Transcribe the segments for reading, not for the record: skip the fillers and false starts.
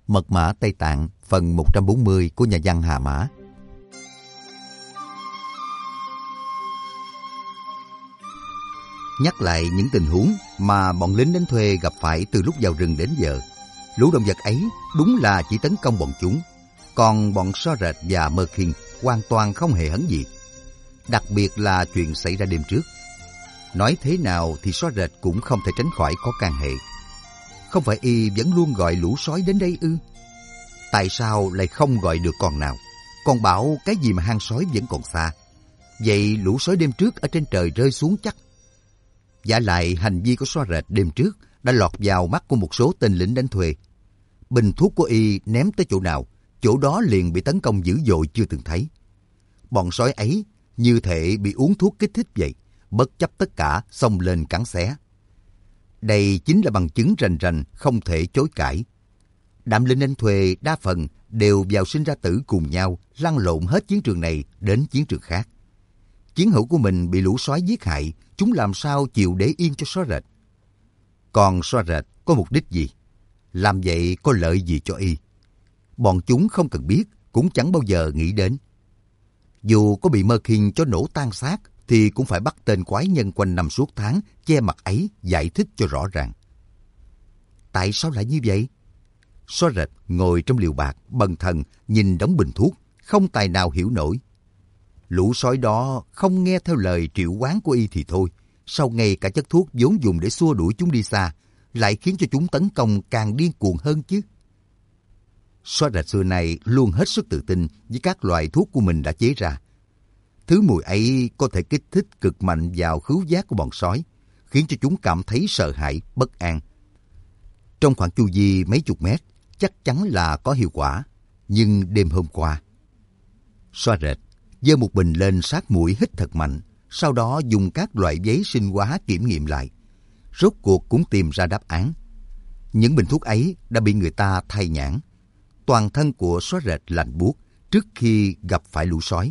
Mật mã Tây Tạng phần 140 của nhà văn Hà Mã. Nhắc lại những tình huống mà bọn lính đánh thuê gặp phải từ lúc vào rừng đến giờ, lũ động vật ấy đúng là chỉ tấn công bọn chúng, còn bọn Xóa Rệt và Mơ Khiên hoàn toàn không hề hấn gì. Đặc biệt là chuyện xảy ra đêm trước. Nói thế nào thì Xóa Rệt cũng không thể tránh khỏi có can hệ. Không phải y vẫn luôn gọi lũ sói đến đây ư? Tại sao lại không gọi được con nào? Còn bảo cái gì mà hang sói vẫn còn xa. Vậy lũ sói đêm trước ở trên trời rơi xuống chắc. Vả lại hành vi của Xóa Rệt đêm trước đã lọt vào mắt của một số tên lính đánh thuê. Bình thuốc của y ném tới chỗ nào, chỗ đó liền bị tấn công dữ dội chưa từng thấy. Bọn sói ấy như thể bị uống thuốc kích thích vậy, bất chấp tất cả xông lên cắn xé. Đây chính là bằng chứng rành rành không thể chối cãi. Đám lính đánh thuê đa phần đều vào sinh ra tử cùng nhau, lăn lộn hết chiến trường này đến chiến trường khác. Chiến hữu của mình bị lũ sói giết hại, chúng làm sao chịu để yên cho Xóa Rệt? Còn Xóa Rệt có mục đích gì? Làm vậy có lợi gì cho y? Bọn chúng không cần biết, cũng chẳng bao giờ nghĩ đến. Dù có bị Mơ Khiên cho nổ tan xác, thì cũng phải bắt tên quái nhân quanh năm suốt tháng che mặt ấy giải thích cho rõ ràng. Tại sao lại như vậy? Xóa Rệt ngồi trong liều bạt, bần thần nhìn đống bình thuốc, không tài nào hiểu nổi. Lũ sói đó không nghe theo lời triệu hoán của y thì thôi, sau ngay cả chất thuốc vốn dùng để xua đuổi chúng đi xa, lại khiến cho chúng tấn công càng điên cuồng hơn chứ. Xóa Rệt xưa này luôn hết sức tự tin với các loại thuốc của mình đã chế ra. Thứ mùi ấy có thể kích thích cực mạnh vào khứu giác của bọn sói, khiến cho chúng cảm thấy sợ hãi, bất an. Trong khoảng chu vi mấy chục mét, chắc chắn là có hiệu quả. Nhưng đêm hôm qua, Xóa Rệt giơ một bình lên sát mũi hít thật mạnh, sau đó dùng các loại giấy sinh hóa kiểm nghiệm lại. Rốt cuộc cũng tìm ra đáp án. Những bình thuốc ấy đã bị người ta thay nhãn. Toàn thân của Xóa Rệt lạnh buốt trước khi gặp phải lũ sói.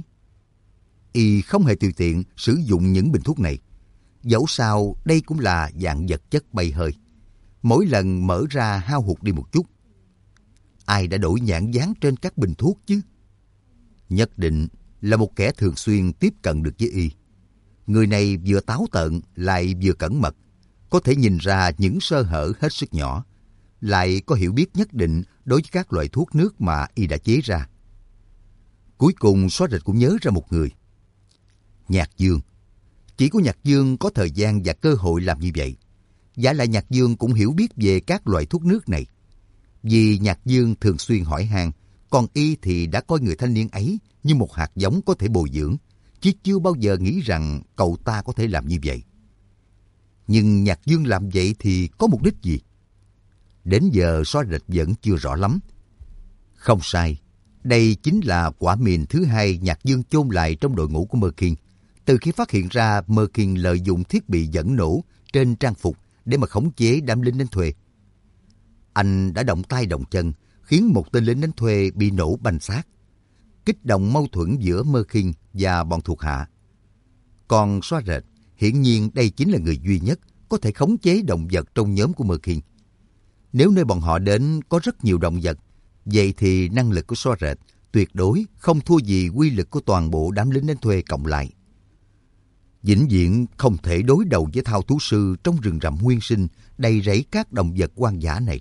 Y không hề tùy tiện sử dụng những bình thuốc này. Dẫu sao đây cũng là dạng vật chất bay hơi. Mỗi lần mở ra hao hụt đi một chút. Ai đã đổi nhãn dán trên các bình thuốc chứ? Nhất định là một kẻ thường xuyên tiếp cận được với y. Người này vừa táo tợn lại vừa cẩn mật, có thể nhìn ra những sơ hở hết sức nhỏ, lại có hiểu biết nhất định đối với các loại thuốc nước mà y đã chế ra. Cuối cùng Xóa Rệt cũng nhớ ra một người. Nhạc Dương. Chỉ có Nhạc Dương có thời gian và cơ hội làm như vậy. Vả lại Nhạc Dương cũng hiểu biết về các loại thuốc nước này. Vì Nhạc Dương thường xuyên hỏi han, còn y thì đã coi người thanh niên ấy như một hạt giống có thể bồi dưỡng, chứ chưa bao giờ nghĩ rằng cậu ta có thể làm như vậy. Nhưng Nhạc Dương làm vậy thì có mục đích gì? Đến giờ Xóa Rệt vẫn chưa rõ lắm. Không sai, đây chính là quả mìn thứ hai Nhạc Dương chôn lại trong đội ngũ của Mơ Khiên. Từ khi phát hiện ra Mơ Khiên lợi dụng thiết bị dẫn nổ trên trang phục để mà khống chế đám lính đánh thuê. Anh đã động tay động chân, khiến một tên lính đánh thuê bị nổ banh xác, kích động mâu thuẫn giữa Mơ Khiên và bọn thuộc hạ. Còn Xóa Rệt, hiển nhiên đây chính là người duy nhất có thể khống chế động vật trong nhóm của Mơ Khiên. Nếu nơi bọn họ đến có rất nhiều động vật, vậy thì năng lực của Xóa Rệt tuyệt đối không thua gì quy lực của toàn bộ đám lính đánh thuê cộng lại. Vĩnh viễn không thể đối đầu với thao thú sư trong rừng rậm nguyên sinh đầy rẫy các động vật hoang dã này.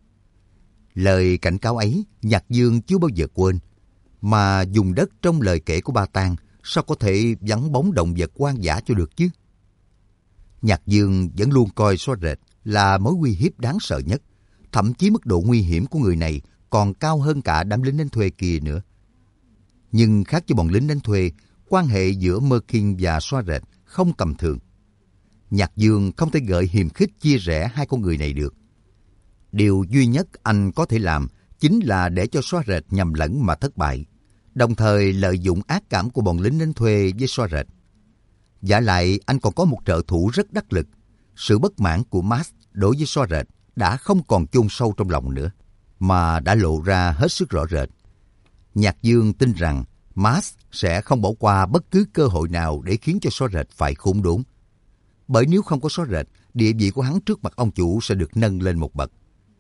Lời cảnh cáo ấy Nhạc Dương chưa bao giờ quên, mà dùng đất trong lời kể của Ba Tang sao có thể vắng bóng động vật hoang dã cho được chứ? Nhạc Dương vẫn luôn coi Xóa Rệt là mối uy hiếp đáng sợ nhất, thậm chí mức độ nguy hiểm của người này còn cao hơn cả đám lính đánh thuê kia nữa. Nhưng khác với bọn lính đánh thuê, quan hệ giữa Mơ Khiên và Xóa Rệt không tầm thường. Nhạc Dương không thể gợi hiềm khích chia rẽ hai con người này được. Điều duy nhất anh có thể làm chính là để cho Xóa Rệt nhầm lẫn mà thất bại, đồng thời lợi dụng ác cảm của bọn lính đánh thuê với Xóa Rệt. Vả lại anh còn có một trợ thủ rất đắc lực. Sự bất mãn của Max đối với Xóa Rệt đã không còn chôn sâu trong lòng nữa, mà đã lộ ra hết sức rõ rệt. Nhạc Dương tin rằng Max sẽ không bỏ qua bất cứ cơ hội nào để khiến cho Xóa Rệt phải khốn đốn. Bởi nếu không có Xóa Rệt, địa vị của hắn trước mặt ông chủ sẽ được nâng lên một bậc.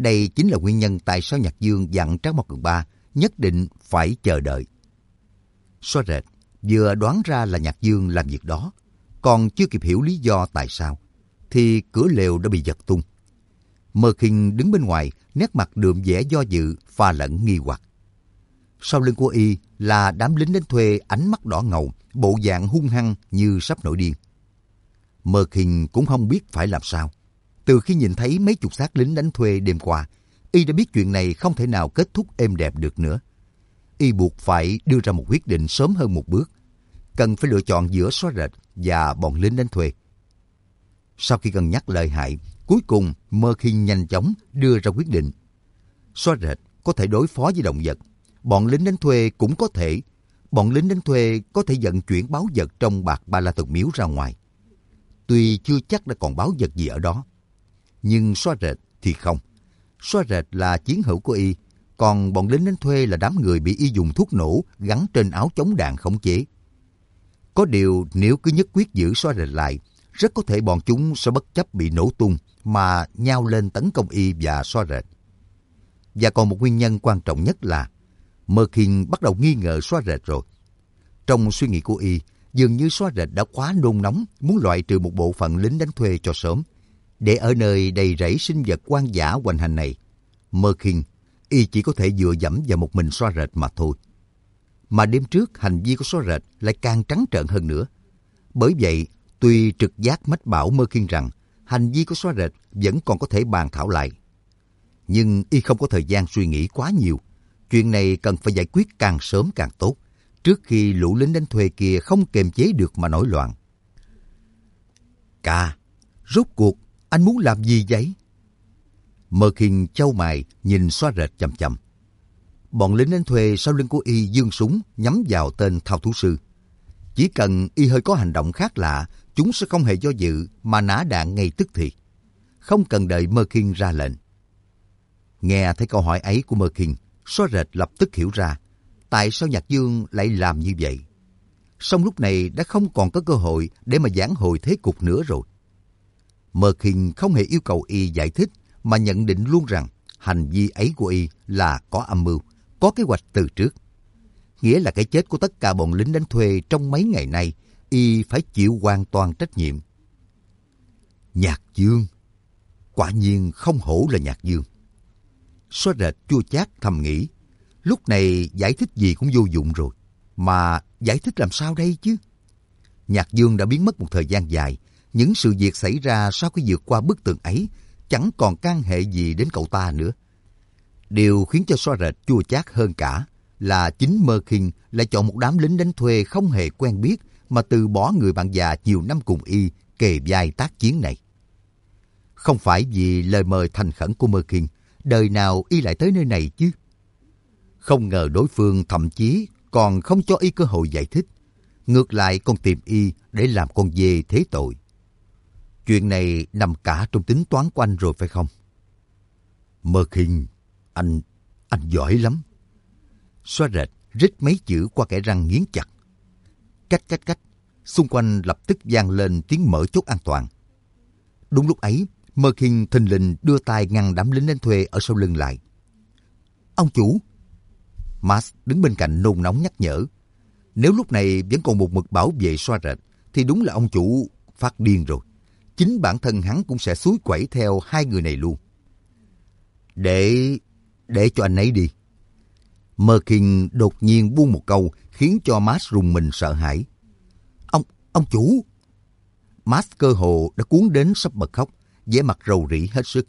Đây chính là nguyên nhân tại sao Nhạc Dương dặn Trác Mộc Cường Ba nhất định phải chờ đợi. Xóa rệt vừa đoán ra là Nhạc Dương làm việc đó, còn chưa kịp hiểu lý do tại sao, thì cửa lều đã bị giật tung. Mơ Khinh đứng bên ngoài, nét mặt đượm vẻ do dự, pha lẫn nghi hoặc. Sau lưng của y là đám lính đánh thuê ánh mắt đỏ ngầu, bộ dạng hung hăng như sắp nổi điên. Mơ Khinh cũng không biết phải làm sao. Từ khi nhìn thấy mấy chục xác lính đánh thuê đêm qua, y đã biết chuyện này không thể nào kết thúc êm đẹp được nữa. Y buộc phải đưa ra một quyết định sớm hơn một bước, cần phải lựa chọn giữa Xóa rệt và bọn lính đánh thuê. Sau khi cân nhắc lợi hại, cuối cùng Mơ Khinh nhanh chóng đưa ra quyết định. Xóa rệt có thể đối phó với động vật, bọn lính đánh thuê cũng có thể. Bọn lính đánh thuê có thể vận chuyển báu vật trong bạc Ba La Thần Miếu ra ngoài. Tuy chưa chắc đã còn báu vật gì ở đó, nhưng Xóa rệt thì không. Xóa rệt là chiến hữu của y, còn bọn lính đánh thuê là đám người bị y dùng thuốc nổ gắn trên áo chống đạn khống chế. Có điều nếu cứ nhất quyết giữ Xóa rệt lại, rất có thể bọn chúng sẽ bất chấp bị nổ tung mà nhao lên tấn công y và Xóa rệt. Và còn một nguyên nhân quan trọng nhất là Mơ Khinh bắt đầu nghi ngờ Xóa rệt rồi. Trong suy nghĩ của y, dường như Xóa rệt đã quá nôn nóng muốn loại trừ một bộ phận lính đánh thuê cho sớm. Để ở nơi đầy rẫy sinh vật hoang dã hoành hành này, Mơ Khinh y chỉ có thể dựa dẫm vào một mình Xóa rệt mà thôi. Mà đêm trước hành vi của Xóa rệt lại càng trắng trợn hơn nữa. Bởi vậy, tuy trực giác mách bảo Mơ Khinh rằng hành vi của Xóa rệt vẫn còn có thể bàn thảo lại, nhưng y không có thời gian suy nghĩ quá nhiều. Chuyện này cần phải giải quyết càng sớm càng tốt, trước khi lũ lính đánh thuê kia không kiềm chế được mà nổi loạn. Ca, rốt cuộc anh muốn làm gì vậy? Mơ Khinh chau mày nhìn Xóa rệt chằm chằm. Bọn lính đánh thuê sau lưng của y giương súng nhắm vào tên thao thú sư. Chỉ cần y hơi có hành động khác lạ, chúng sẽ không hề do dự mà nã đạn ngay tức thì, không cần đợi Mơ Khinh ra lệnh. Nghe thấy câu hỏi ấy của Mơ Khinh, Xóa rệt lập tức hiểu ra tại sao Nhạc Dương lại làm như vậy. Song lúc này đã không còn có cơ hội để mà vãn hồi thế cục nữa rồi. Mơ Khinh không hề yêu cầu y giải thích, mà nhận định luôn rằng hành vi ấy của y là có âm mưu, có kế hoạch từ trước. Nghĩa là cái chết của tất cả bọn lính đánh thuê trong mấy ngày nay, y phải chịu hoàn toàn trách nhiệm. Nhạc Dương, quả nhiên không hổ là Nhạc Dương. Xóa rệt chua chát thầm nghĩ, lúc này giải thích gì cũng vô dụng rồi. Mà giải thích làm sao đây chứ? Nhạc Dương đã biến mất một thời gian dài. Những sự việc xảy ra sau khi vượt qua bức tường ấy chẳng còn can hệ gì đến cậu ta nữa. Điều khiến cho Xóa rệt chua chát hơn cả là chính Mơ Khinh lại chọn một đám lính đánh thuê không hề quen biết mà từ bỏ người bạn già nhiều năm cùng y kề vai tác chiến này. Không phải vì lời mời thành khẩn của Mơ Khinh, đời nào y lại tới nơi này chứ. Không ngờ đối phương thậm chí còn không cho y cơ hội giải thích, ngược lại còn tìm y để làm con dê thế tội. Chuyện này nằm cả trong tính toán của anh rồi phải không? Mơ Khinh, anh giỏi lắm. Xóa rệt rít mấy chữ qua kẽ răng nghiến chặt. Cách, xung quanh lập tức vang lên tiếng mở chốt an toàn. Đúng lúc ấy, Mơ Khinh thình lình đưa tay ngăn đám lính đánh thuê ở sau lưng lại. Ông chủ! Max đứng bên cạnh nôn nóng nhắc nhở. Nếu lúc này vẫn còn một mực bảo vệ Xóa rệt, thì đúng là ông chủ phát điên rồi. Chính bản thân hắn cũng sẽ xúi quẩy theo hai người này luôn. Để cho anh ấy đi. Mơ Khinh đột nhiên buông một câu khiến cho Max rùng mình sợ hãi. Ông chủ! Max cơ hồ đã cuốn đến sắp bật khóc, vẻ mặt rầu rĩ hết sức.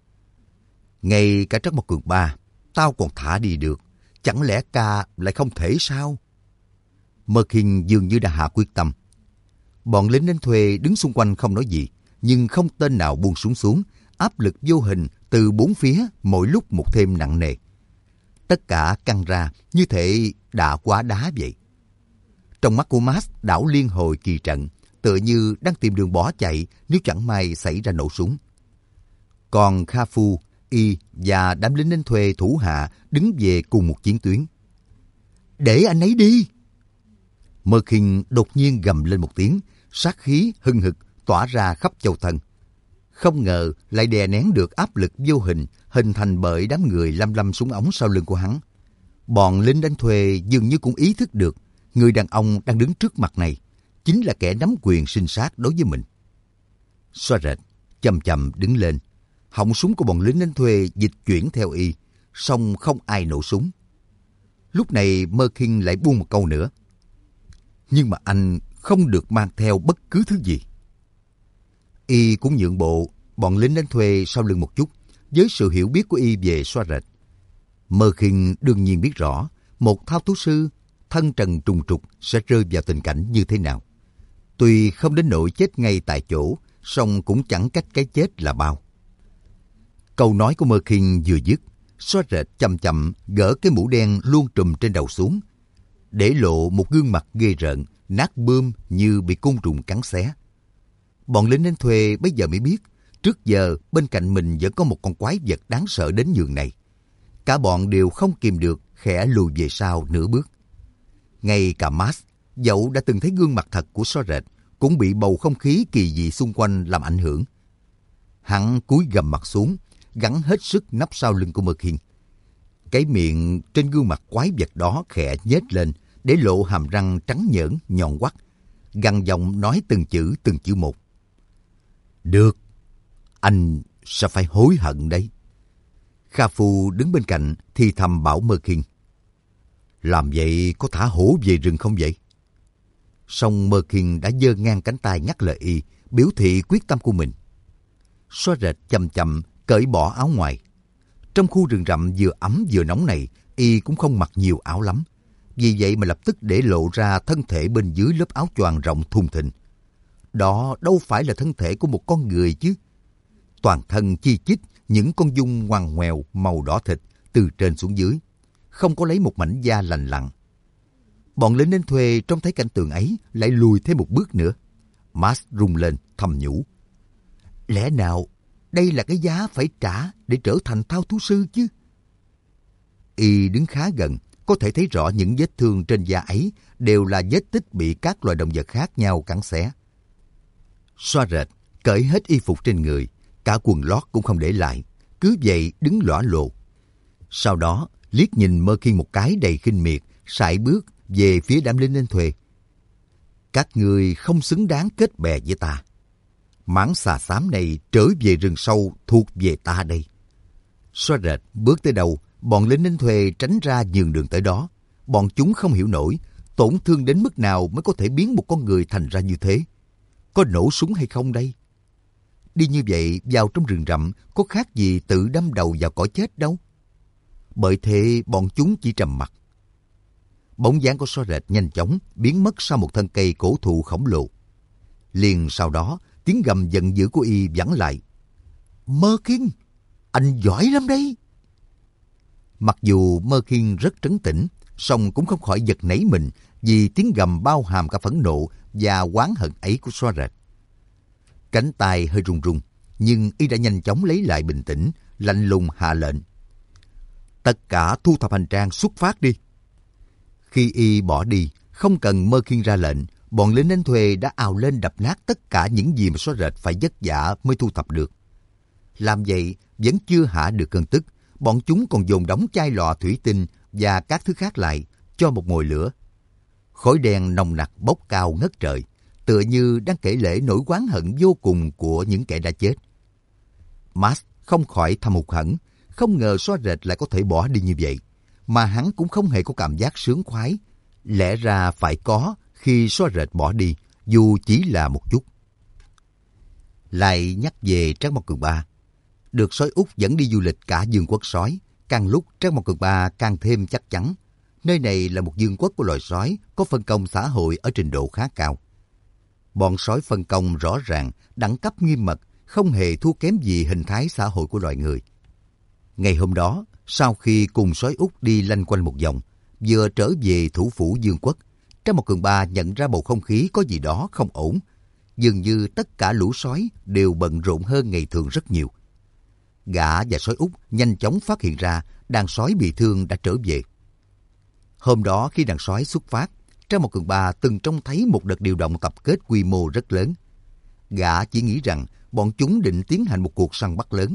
Ngay cả Trác Mộc Cường Ba, tao còn thả đi được, chẳng lẽ ca lại không thể sao? Mơ Khinh dường như đã hạ quyết tâm. Bọn lính đánh thuê đứng xung quanh không nói gì, nhưng không tên nào buông súng xuống, áp lực vô hình từ bốn phía mỗi lúc một thêm nặng nề. Tất cả căng ra như thể đã quá đá vậy. Trong mắt của Max đảo liên hồi kỳ trận, tựa như đang tìm đường bỏ chạy nếu chẳng may xảy ra nổ súng. Còn Kha Phu, y và đám lính đánh thuê thủ hạ đứng về cùng một chiến tuyến. Để anh ấy đi! Mơ Khinh đột nhiên gầm lên một tiếng, sát khí hừng hực tỏa ra khắp châu thân. Không ngờ lại đè nén được áp lực vô hình, hình thành bởi đám người lăm lăm súng ống sau lưng của hắn. Bọn lính đánh thuê dường như cũng ý thức được người đàn ông đang đứng trước mặt này chính là kẻ nắm quyền sinh sát đối với mình. Xoa rệt chậm chậm đứng lên, họng súng của bọn lính đánh thuê dịch chuyển theo y, song không ai nổ súng. Lúc này Mơ Khiên lại buông một câu nữa. Nhưng mà anh không được mang theo bất cứ thứ gì. Y cũng nhượng bộ bọn lính đánh thuê sau lưng một chút với sự hiểu biết của y về xoa rệt. Mơ Khiên đương nhiên biết rõ một thao thú sư thân trần trùng trục sẽ rơi vào tình cảnh như thế nào. Tuy không đến nỗi chết ngay tại chỗ, song cũng chẳng cách cái chết là bao. Câu nói của Mơ Khiên vừa dứt, xoa rệt chậm chậm gỡ cái mũ đen luôn trùm trên đầu xuống, để lộ một gương mặt ghê rợn, nát bươm như bị côn trùng cắn xé. Bọn lính đánh thuê bây giờ mới biết, trước giờ bên cạnh mình vẫn có một con quái vật đáng sợ đến nhường này. Cả bọn đều không kìm được, khẽ lùi về sau nửa bước. Ngay cả Max, dẫu đã từng thấy gương mặt thật của xoa rệt, cũng bị bầu không khí kỳ dị xung quanh làm ảnh hưởng. Hắn cúi gằm mặt xuống, gắng hết sức nấp sau lưng của Mơ Khiên. Cái miệng trên gương mặt quái vật đó khẽ nhếch lên, để lộ hàm răng trắng nhởn nhọn quắt, gằn giọng nói từng chữ một. Được, anh sẽ phải hối hận đấy. Kha Phu đứng bên cạnh thì thầm bảo Mơ Khiên. Làm vậy có thả hổ về rừng không vậy? Song Mơ Khiên đã giơ ngang cánh tay ngắt lời y, biểu thị quyết tâm của mình. Xoa rệt chậm chậm cởi bỏ áo ngoài. Trong khu rừng rậm vừa ấm vừa nóng này, y cũng không mặc nhiều áo lắm. Vì vậy mà lập tức để lộ ra thân thể bên dưới lớp áo choàng rộng thùng thình. Đó đâu phải là thân thể của một con người chứ. Toàn thân chi chít những con giun ngoằn ngoèo màu đỏ thịt từ trên xuống dưới, không có lấy một mảnh da lành lặn. Bọn lính đánh thuê trông thấy cảnh tượng ấy lại lùi thêm một bước nữa. Max rung lên thầm nhủ. Lẽ nào đây là cái giá phải trả để trở thành thao thú sư chứ? Y đứng khá gần, có thể thấy rõ những vết thương trên da ấy đều là vết tích bị các loài động vật khác nhau cắn xé. Xoa rệt cởi hết y phục trên người, cả quần lót cũng không để lại, cứ vậy đứng lõa lồ. Sau đó liếc nhìn Mơ Khiên một cái đầy khinh miệt, sải bước về phía đám lính đánh thuê. Các người không xứng đáng kết bè với ta. Mãng xà xám này trở về rừng sâu thuộc về ta đây. Xoa rệt bước tới đâu, bọn lính đánh thuê tránh ra nhường đường tới đó. Bọn chúng không hiểu nổi tổn thương đến mức nào mới có thể biến một con người thành ra như thế. Có nổ súng hay không đây? Đi như vậy vào trong rừng rậm có khác gì tự đâm đầu vào cõi chết đâu. Bởi thế bọn chúng chỉ trầm mặc. Bóng dáng của xoa rệt nhanh chóng biến mất sau một thân cây cổ thụ khổng lồ. Liền sau đó tiếng gầm giận dữ của y vẳng lại. Mơ Khiên, anh giỏi lắm đấy. Mặc dù Mơ Khiên rất trấn tĩnh, song cũng không khỏi giật nảy mình vì tiếng gầm bao hàm cả phẫn nộ và oán hận ấy của xoa rệt. Cánh tay hơi run run, nhưng y đã nhanh chóng lấy lại bình tĩnh, lạnh lùng hạ lệnh. Tất cả thu thập hành trang xuất phát đi. Khi y bỏ đi, không cần Mơ Khiên ra lệnh, bọn lính đánh thuê đã ào lên đập nát tất cả những gì mà xoa rệt phải vất vả mới thu thập được. Làm vậy vẫn chưa hạ được cơn tức, bọn chúng còn dồn đóng chai lọ thủy tinh và các thứ khác lại cho một mồi lửa. Khói đen nồng nặc bốc cao ngất trời, tựa như đang kể lể nỗi oán hận vô cùng của những kẻ đã chết. Max không khỏi thầm hụt hẫng, không ngờ xoa rệt lại có thể bỏ đi như vậy, mà hắn cũng không hề có cảm giác sướng khoái. Lẽ ra phải có khi xoa rệt bỏ đi, dù chỉ là một chút. Lại nhắc về Trác Mộc Cường Ba. Được sói Úc dẫn đi du lịch cả vương quốc sói, càng lúc Trác Mộc Cường Ba càng thêm chắc chắn. Nơi này là một vương quốc của loài sói, có phân công xã hội ở trình độ khá cao. Bọn sói phân công rõ ràng, đẳng cấp nghiêm mật, không hề thua kém gì hình thái xã hội của loài người. Ngày hôm đó, sau khi cùng sói Úc đi lanh quanh một vòng, vừa trở về thủ phủ vương quốc, Trác Mộc Cường Ba nhận ra bầu không khí có gì đó không ổn. Dường như tất cả lũ sói đều bận rộn hơn ngày thường rất nhiều. Gã và sói Úc nhanh chóng phát hiện ra đàn sói bị thương đã trở về. Hôm đó khi đàn sói xuất phát, Trác Mộc Cường Ba từng trông thấy một đợt điều động tập kết quy mô rất lớn. Gã chỉ nghĩ rằng bọn chúng định tiến hành một cuộc săn bắt lớn,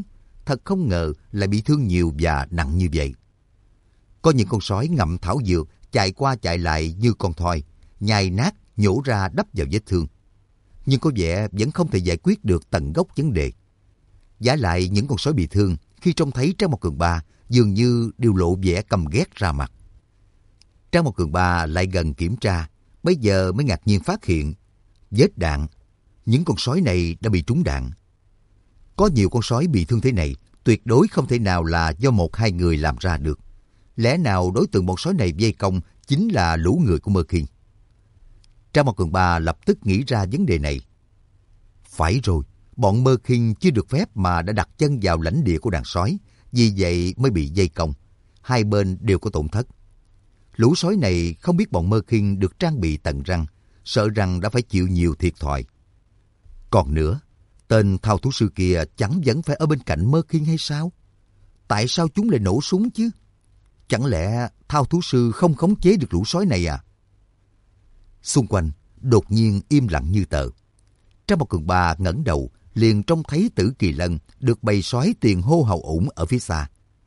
thật không ngờ lại bị thương nhiều và nặng như vậy. Có những con sói ngậm thảo dược chạy qua chạy lại như con thoi, nhai nát nhổ ra đắp vào vết thương. Nhưng có vẻ vẫn không thể giải quyết được tận gốc vấn đề. Vả lại những con sói bị thương khi trông thấy Trang Một Cường Ba dường như đều lộ vẻ căm ghét ra mặt. Trang Một Cường Ba lại gần kiểm tra, bây giờ mới ngạc nhiên phát hiện vết đạn. Những con sói này đã bị trúng đạn. Có nhiều con sói bị thương thế này tuyệt đối không thể nào là do một hai người làm ra được. Lẽ nào đối tượng bọn sói này vây công chính là lũ người của Mơ Khiên? Trang Một Cường Ba lập tức nghĩ ra vấn đề này. Phải rồi, bọn Mơ Khiên chưa được phép mà đã đặt chân vào lãnh địa của đàn sói, vì vậy mới bị vây công. Hai bên đều có tổn thất. Lũ sói này không biết bọn Mơ Khiên được trang bị tận răng, sợ rằng đã phải chịu nhiều thiệt thòi. Còn nữa, tên thao thú sư kia chẳng vẫn phải ở bên cạnh Mơ Khiên hay sao? Tại sao chúng lại nổ súng chứ? Chẳng lẽ thao thú sư không khống chế được lũ sói này à? Xung quanh đột nhiên im lặng như tờ. Trang Một Cường Ba ngẩng đầu, liền trông thấy Tử Kỳ Lân được bầy sói tiền hô hào ủng ở phía xa.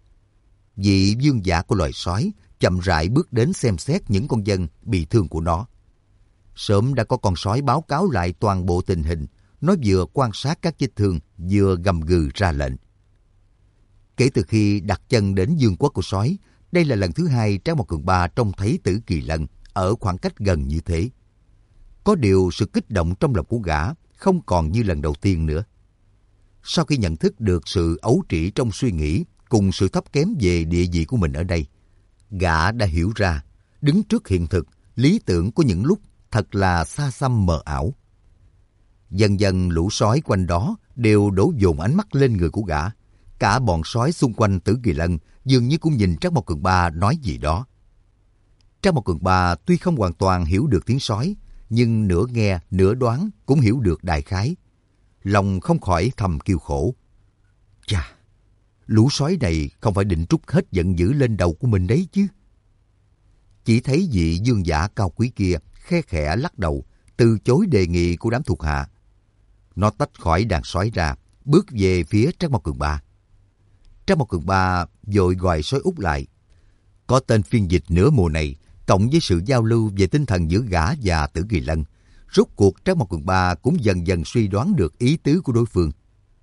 Vị vương giả của loài sói chậm rãi bước đến xem xét những con dân bị thương của nó. Sớm đã có con sói báo cáo lại toàn bộ tình hình. Nó vừa quan sát các vết thương, vừa gầm gừ ra lệnh. Kể từ khi đặt chân đến vương quốc của sói, đây là lần thứ hai Trang Một Cường Ba trông thấy Tử Kỳ Lân ở khoảng cách gần như thế. Có điều sự kích động trong lòng của gã không còn như lần đầu tiên nữa. Sau khi nhận thức được sự ấu trĩ trong suy nghĩ cùng sự thấp kém về địa vị của mình ở đây, gã đã hiểu ra, đứng trước hiện thực, lý tưởng của những lúc thật là xa xăm mờ ảo. Dần dần lũ sói quanh đó đều đổ dồn ánh mắt lên người của gã. Cả bọn sói xung quanh Tử Kỳ Lân dường như cũng nhìn Trang Một Cường Ba nói gì đó. Trang Một Cường Ba tuy không hoàn toàn hiểu được tiếng sói, nhưng nửa nghe nửa đoán cũng hiểu được đại khái. Lòng không khỏi thầm kêu khổ. Chà, lũ sói này không phải định trút hết giận dữ lên đầu của mình đấy chứ. Chỉ thấy vị vương giả cao quý kia khe khẽ lắc đầu, từ chối đề nghị của đám thuộc hạ. Nó tách khỏi đàn sói ra, bước về phía Trang Một Cường Ba. Trang Một Cường Ba vội gọi sói út lại. Có tên phiên dịch nửa mùa này, cộng với sự giao lưu về tinh thần giữa gã và Tử Kỳ Lân, rốt cuộc Trang Một Cường Ba cũng dần dần suy đoán được ý tứ của đối phương.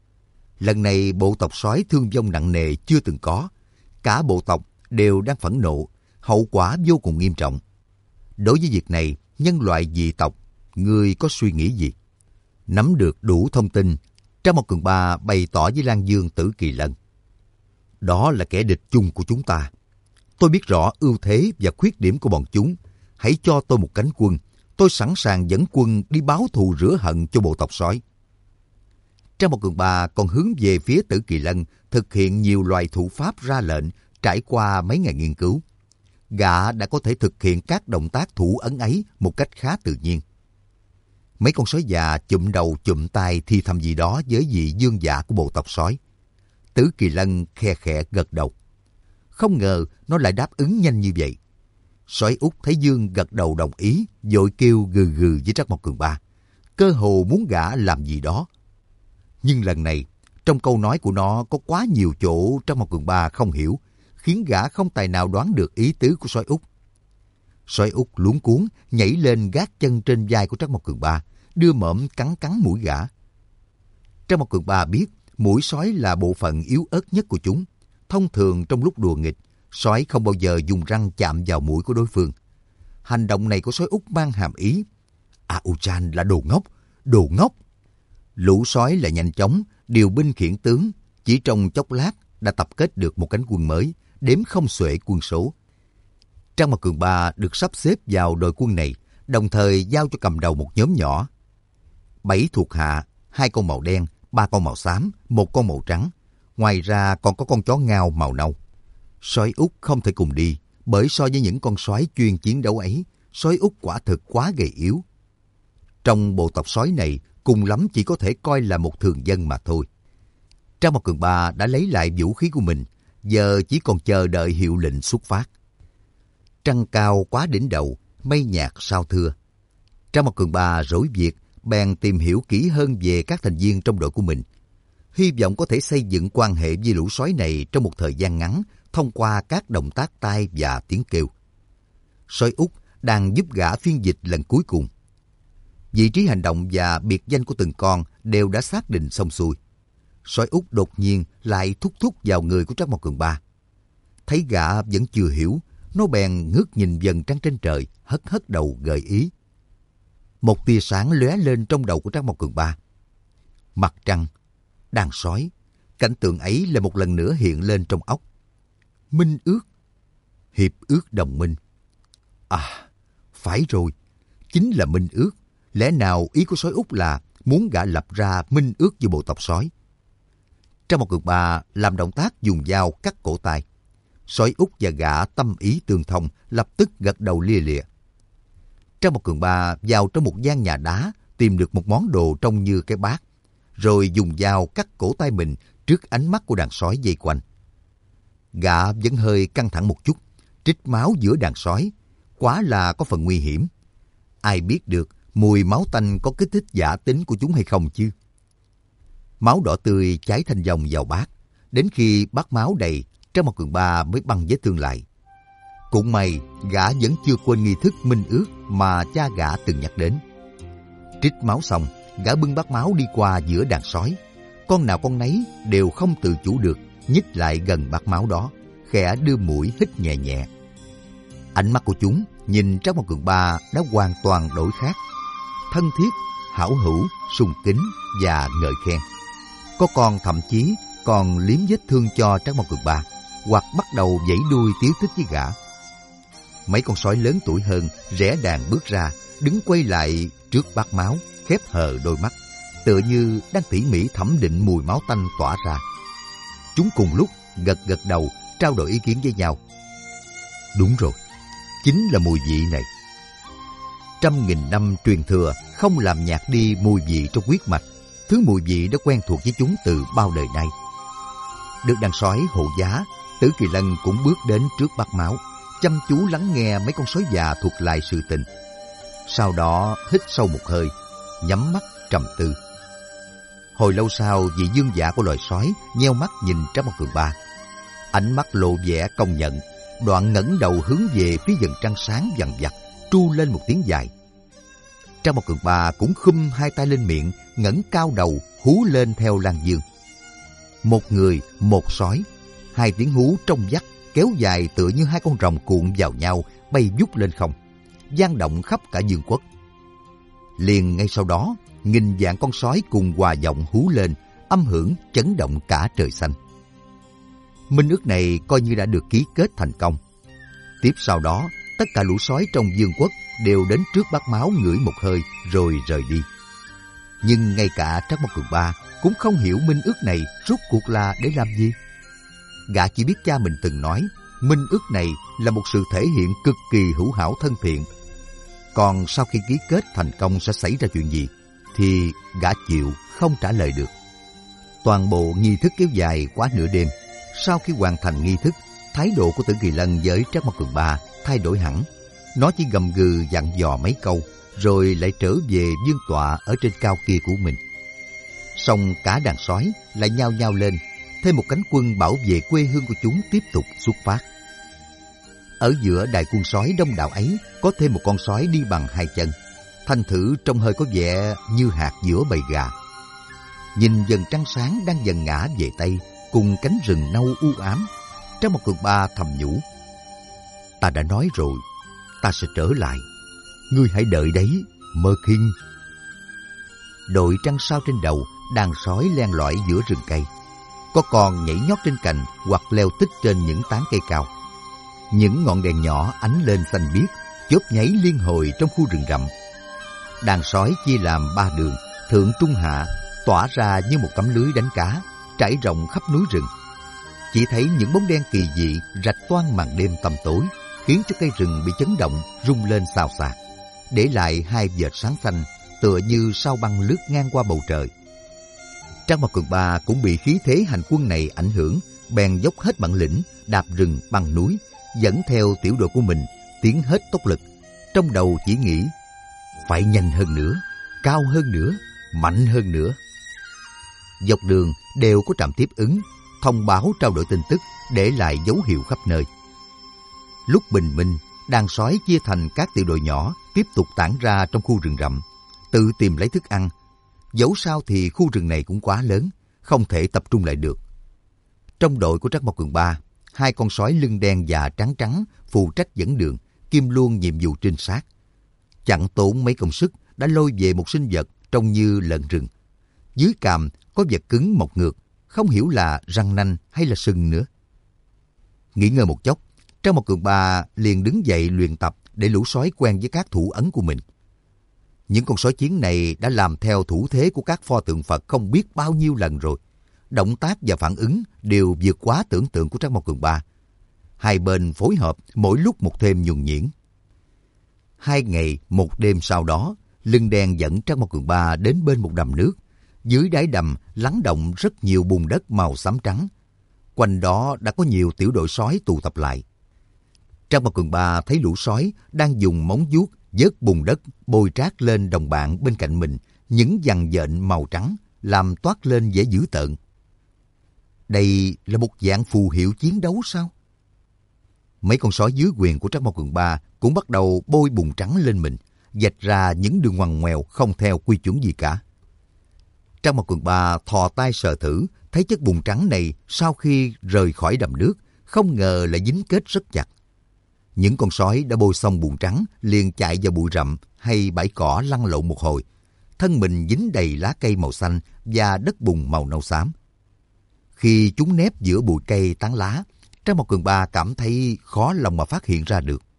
Lần này bộ tộc sói thương vong nặng nề chưa từng có. Cả bộ tộc đều đang phẫn nộ, hậu quả vô cùng nghiêm trọng. Đối với việc này, nhân loại dị tộc, ngươi có suy nghĩ gì? Nắm được đủ thông tin, Trang Một Cường Ba bày tỏ với Lan Dương Tử Kỳ Lân. Đó là kẻ địch chung của chúng ta. Tôi biết rõ ưu thế và khuyết điểm của bọn chúng. Hãy cho tôi một cánh quân. Tôi sẵn sàng dẫn quân đi báo thù rửa hận cho bộ tộc sói. Trang Một Cường Ba còn hướng về phía Tử Kỳ Lân thực hiện nhiều loại thủ pháp ra lệnh trải qua mấy ngày nghiên cứu. Gã đã có thể thực hiện các động tác thủ ấn ấy một cách khá tự nhiên. Mấy con sói già chụm đầu chụm tay thì thầm gì đó với vị vương giả của bộ tộc sói. Tử Kỳ Lân khe khẽ gật đầu. Không ngờ nó lại đáp ứng nhanh như vậy. Sói út thấy Dương gật đầu đồng ý, vội kêu gừ gừ với Trang Một Cường Ba, cơ hồ muốn gã làm gì đó. Nhưng lần này, trong câu nói của nó có quá nhiều chỗ Trang Một Cường Ba không hiểu, khiến gã không tài nào đoán được ý tứ của sói út. Sói út luống cuống nhảy lên gác chân trên vai của Trang Một Cường Ba, đưa mõm cắn cắn mũi gã. Trang Một Cường Ba biết mũi sói là bộ phận yếu ớt nhất của chúng. Thông thường trong lúc đùa nghịch, sói không bao giờ dùng răng chạm vào mũi của đối phương. Hành động này của sói út mang hàm ý. A-u-chan là đồ ngốc, đồ ngốc. Lũ sói lại nhanh chóng, điều binh khiển tướng. Chỉ trong chốc lát đã tập kết được một cánh quân mới, đếm không xuể quân số. Trang Một Cường Ba được sắp xếp vào đội quân này, đồng thời giao cho cầm đầu một nhóm nhỏ. 7 thuộc hạ, 2 con màu đen, 3 con màu xám, 1 con màu trắng. Ngoài ra còn có con chó ngao màu nâu. Sói út không thể cùng đi, bởi so với những con sói chuyên chiến đấu ấy, sói út quả thực quá gầy yếu. Trong bộ tộc sói này, cùng lắm chỉ có thể coi là một thường dân mà thôi. Trang Một Cường Ba đã lấy lại vũ khí của mình, giờ chỉ còn chờ đợi hiệu lệnh xuất phát. Trăng cao quá đỉnh đầu, mây nhạt sao thưa. Trang Một Cường Ba rối việc, bèn tìm hiểu kỹ hơn về các thành viên trong đội của mình. hy vọng có thể xây dựng quan hệ với lũ sói này trong một thời gian ngắn thông qua các động tác tay và tiếng kêu. Sói Út đang giúp gã phiên dịch lần cuối cùng. Vị trí hành động và biệt danh của từng con đều đã xác định xong xuôi. Sói Út đột nhiên lại thúc vào người của Trác Mộc Cường Ba. Thấy gã vẫn chưa hiểu, nó bèn ngước nhìn vầng trăng trên trời, hất đầu gợi ý. Một tia sáng lóe lên trong đầu của Trác Mộc Cường Ba. Mặt trăng, đàn sói, cảnh tượng ấy lại một lần nữa hiện lên trong óc. Minh ước, hiệp ước đồng minh. À, phải rồi, chính là minh ước. Lẽ nào ý của Sói Út là muốn gã lập ra minh ước với bộ tộc sói? Trác Mộc Cường Ba làm động tác dùng dao cắt cổ tay. Sói Út và gã tâm ý tương thông, lập tức gật đầu lia lịa. Trác Mộc Cường Ba vào trong một gian nhà đá, tìm được một món đồ trông như cái bát, rồi dùng dao cắt cổ tay mình trước ánh mắt của đàn sói vây quanh. Gã vẫn hơi căng thẳng một chút, trích máu giữa đàn sói, quá là có phần nguy hiểm. Ai biết được mùi máu tanh có kích thích giả tính của chúng hay không chứ? Máu đỏ tươi chảy thành dòng vào bát, đến khi bát máu đầy, Trác Mộc Cường Ba mới băng vết thương lại. Cũng may gã vẫn chưa quên nghi thức minh ước mà cha gã từng nhắc đến. Trích máu xong, gã bưng bát máu đi qua giữa đàn sói. Con nào con nấy đều không tự chủ được, nhích lại gần bát máu đó, khẽ đưa mũi hít nhẹ nhẹ. Ánh mắt của chúng nhìn Trác Mộc Cường Ba đã hoàn toàn đổi khác. Thân thiết, hảo hữu, sùng kính và ngợi khen. Có con thậm chí còn liếm vết thương cho Trác Mộc Cường Ba, hoặc bắt đầu vẫy đuôi tíu thích với gã. Mấy con sói lớn tuổi hơn rẽ đàn bước ra, đứng quay lại trước bát máu, khép hờ đôi mắt, tựa như đang tỉ mỉ thẩm định mùi máu tanh tỏa ra. Chúng cùng lúc gật đầu, trao đổi ý kiến với nhau. Đúng rồi, chính là mùi vị này. 100.000 năm truyền thừa không làm nhạt đi mùi vị trong huyết mạch, thứ mùi vị đã quen thuộc với chúng từ bao đời nay. Được đàn sói hộ giá, Tử Kỳ Lân cũng bước đến trước bát máu, chăm chú lắng nghe mấy con sói già thuật lại sự tình. Sau đó hít sâu một hơi, nhắm mắt trầm tư. Hồi lâu sau, vị vương giả của loài sói nheo mắt nhìn Trác Mộc Cường Ba, ánh mắt lộ vẻ công nhận, đoạn ngẩng đầu hướng về phía vầng trăng sáng vằn vặt, tru lên một tiếng dài. Trác Mộc Cường Ba cũng khum hai tay lên miệng, ngẩng cao đầu hú lên theo Lan Dương. Một người, một sói, hai tiếng hú trong vắt kéo dài tựa như hai con rồng cuộn vào nhau, bay vút lên không, vang động khắp cả vương quốc. Liền ngay sau đó, nghìn vạn con sói cùng hòa giọng hú lên, âm hưởng chấn động cả trời xanh. Minh ước này coi như đã được ký kết thành công. Tiếp sau đó, tất cả lũ sói trong vương quốc đều đến trước bát máu ngửi một hơi rồi rời đi. Nhưng ngay cả Trác Mộc Cường Ba cũng không hiểu minh ước này rốt cuộc là để làm gì. Gã chỉ biết cha mình từng nói minh ước này là một sự thể hiện cực kỳ hữu hảo thân thiện. Còn sau khi ký kết thành công sẽ xảy ra chuyện gì thì gã chịu không trả lời được. Toàn bộ nghi thức kéo dài quá nửa đêm. Sau khi hoàn thành nghi thức, thái độ của Tử Kỳ Lân với Trác Mộc Cường Ba thay đổi hẳn. Nó chỉ gầm gừ dặn dò mấy câu, rồi lại trở về vương tọa ở trên cao kia của mình. Xong cả đàn sói lại nhao nhao lên, thêm một cánh quân bảo vệ quê hương của chúng tiếp tục xuất phát. Ở giữa đại quân sói đông đảo ấy, có thêm một con sói đi bằng hai chân. Thành thử trông hơi có vẻ như hạt giữa bầy gà. Nhìn dần trăng sáng đang dần ngã về Tây, cùng cánh rừng nâu u ám, Trác Mộc Cường Ba thầm nhủ: ta đã nói rồi, ta sẽ trở lại. Ngươi hãy đợi đấy, Mơ Khiên. Đội trăng sao trên đầu, đàn sói len lỏi giữa rừng cây. Có con nhảy nhót trên cành hoặc leo tích trên những tán cây cao. Những ngọn đèn nhỏ ánh lên xanh biếc, chớp nháy liên hồi trong khu rừng rậm. Đàn sói chia làm ba đường, thượng trung hạ, tỏa ra như một tấm lưới đánh cá, trải rộng khắp núi rừng. Chỉ thấy những bóng đen kỳ dị rạch toang màn đêm tăm tối, khiến cho cây rừng bị chấn động, rung lên xào xạc, để lại hai vệt sáng xanh tựa như sao băng lướt ngang qua bầu trời. Trác Mộc Cường Ba cũng bị khí thế hành quân này ảnh hưởng, bèn dốc hết bản lĩnh, đạp rừng băng núi, dẫn theo tiểu đội của mình tiến hết tốc lực. Trong đầu chỉ nghĩ phải nhanh hơn nữa, cao hơn nữa, mạnh hơn nữa. Dọc đường đều có trạm tiếp ứng, thông báo trao đổi tin tức, để lại dấu hiệu khắp nơi. Lúc bình minh, đàn sói chia thành các tiểu đội nhỏ, tiếp tục tản ra trong khu rừng rậm, tự tìm lấy thức ăn. Dẫu sao thì khu rừng này cũng quá lớn, không thể tập trung lại được. Trong đội của Trắc Mộc Cường Ba, 2 con sói lưng đen và trắng trắng phụ trách dẫn đường, kiêm luôn nhiệm vụ trinh sát. Chẳng tốn mấy công sức đã lôi về một sinh vật trông như lợn rừng. Dưới càm có vật cứng mọc ngược, không hiểu là răng nanh hay là sừng nữa. Nghỉ ngơi một chốc, Trắc Mộc Cường Ba liền đứng dậy luyện tập để lũ sói quen với các thủ ấn của mình. Những con sói chiến này đã làm theo thủ thế của các pho tượng Phật không biết bao nhiêu lần rồi. Động tác và phản ứng đều vượt quá tưởng tượng của Trắc Mộc Cường Ba. Hai bên phối hợp mỗi lúc một thêm nhuần nhuyễn. 2 ngày 1 đêm sau đó, lưng đen dẫn Trắc Mộc Cường Ba đến bên một đầm nước. Dưới đáy đầm lắng động rất nhiều bùn đất màu xám trắng. Quanh đó đã có nhiều tiểu đội sói tụ tập lại. Trắc Mộc Cường Ba thấy lũ sói đang dùng móng vuốt vớt bùn đất bôi trát lên đồng bạn bên cạnh mình, những dằn dện màu trắng làm toát lên vẻ dữ tợn. Đây là một dạng phù hiệu chiến đấu sao? Mấy con sói dưới quyền của Trắc Mộc Cường Ba cũng bắt đầu bôi bùn trắng lên mình, vạch ra những đường ngoằn ngoèo không theo quy chuẩn gì cả. Trắc Mộc Cường Ba thò tay sờ thử, thấy chất bùn trắng này sau khi rời khỏi đầm nước, không ngờ lại dính kết rất chặt. Những con sói đã bôi xong bùn trắng liền chạy vào bụi rậm hay bãi cỏ lăn lộn một hồi, thân mình dính đầy lá cây màu xanh và đất bùn màu nâu xám. Khi chúng nép giữa bụi cây tán lá, Trắc Mộc Cường Ba cảm thấy khó lòng mà phát hiện ra được.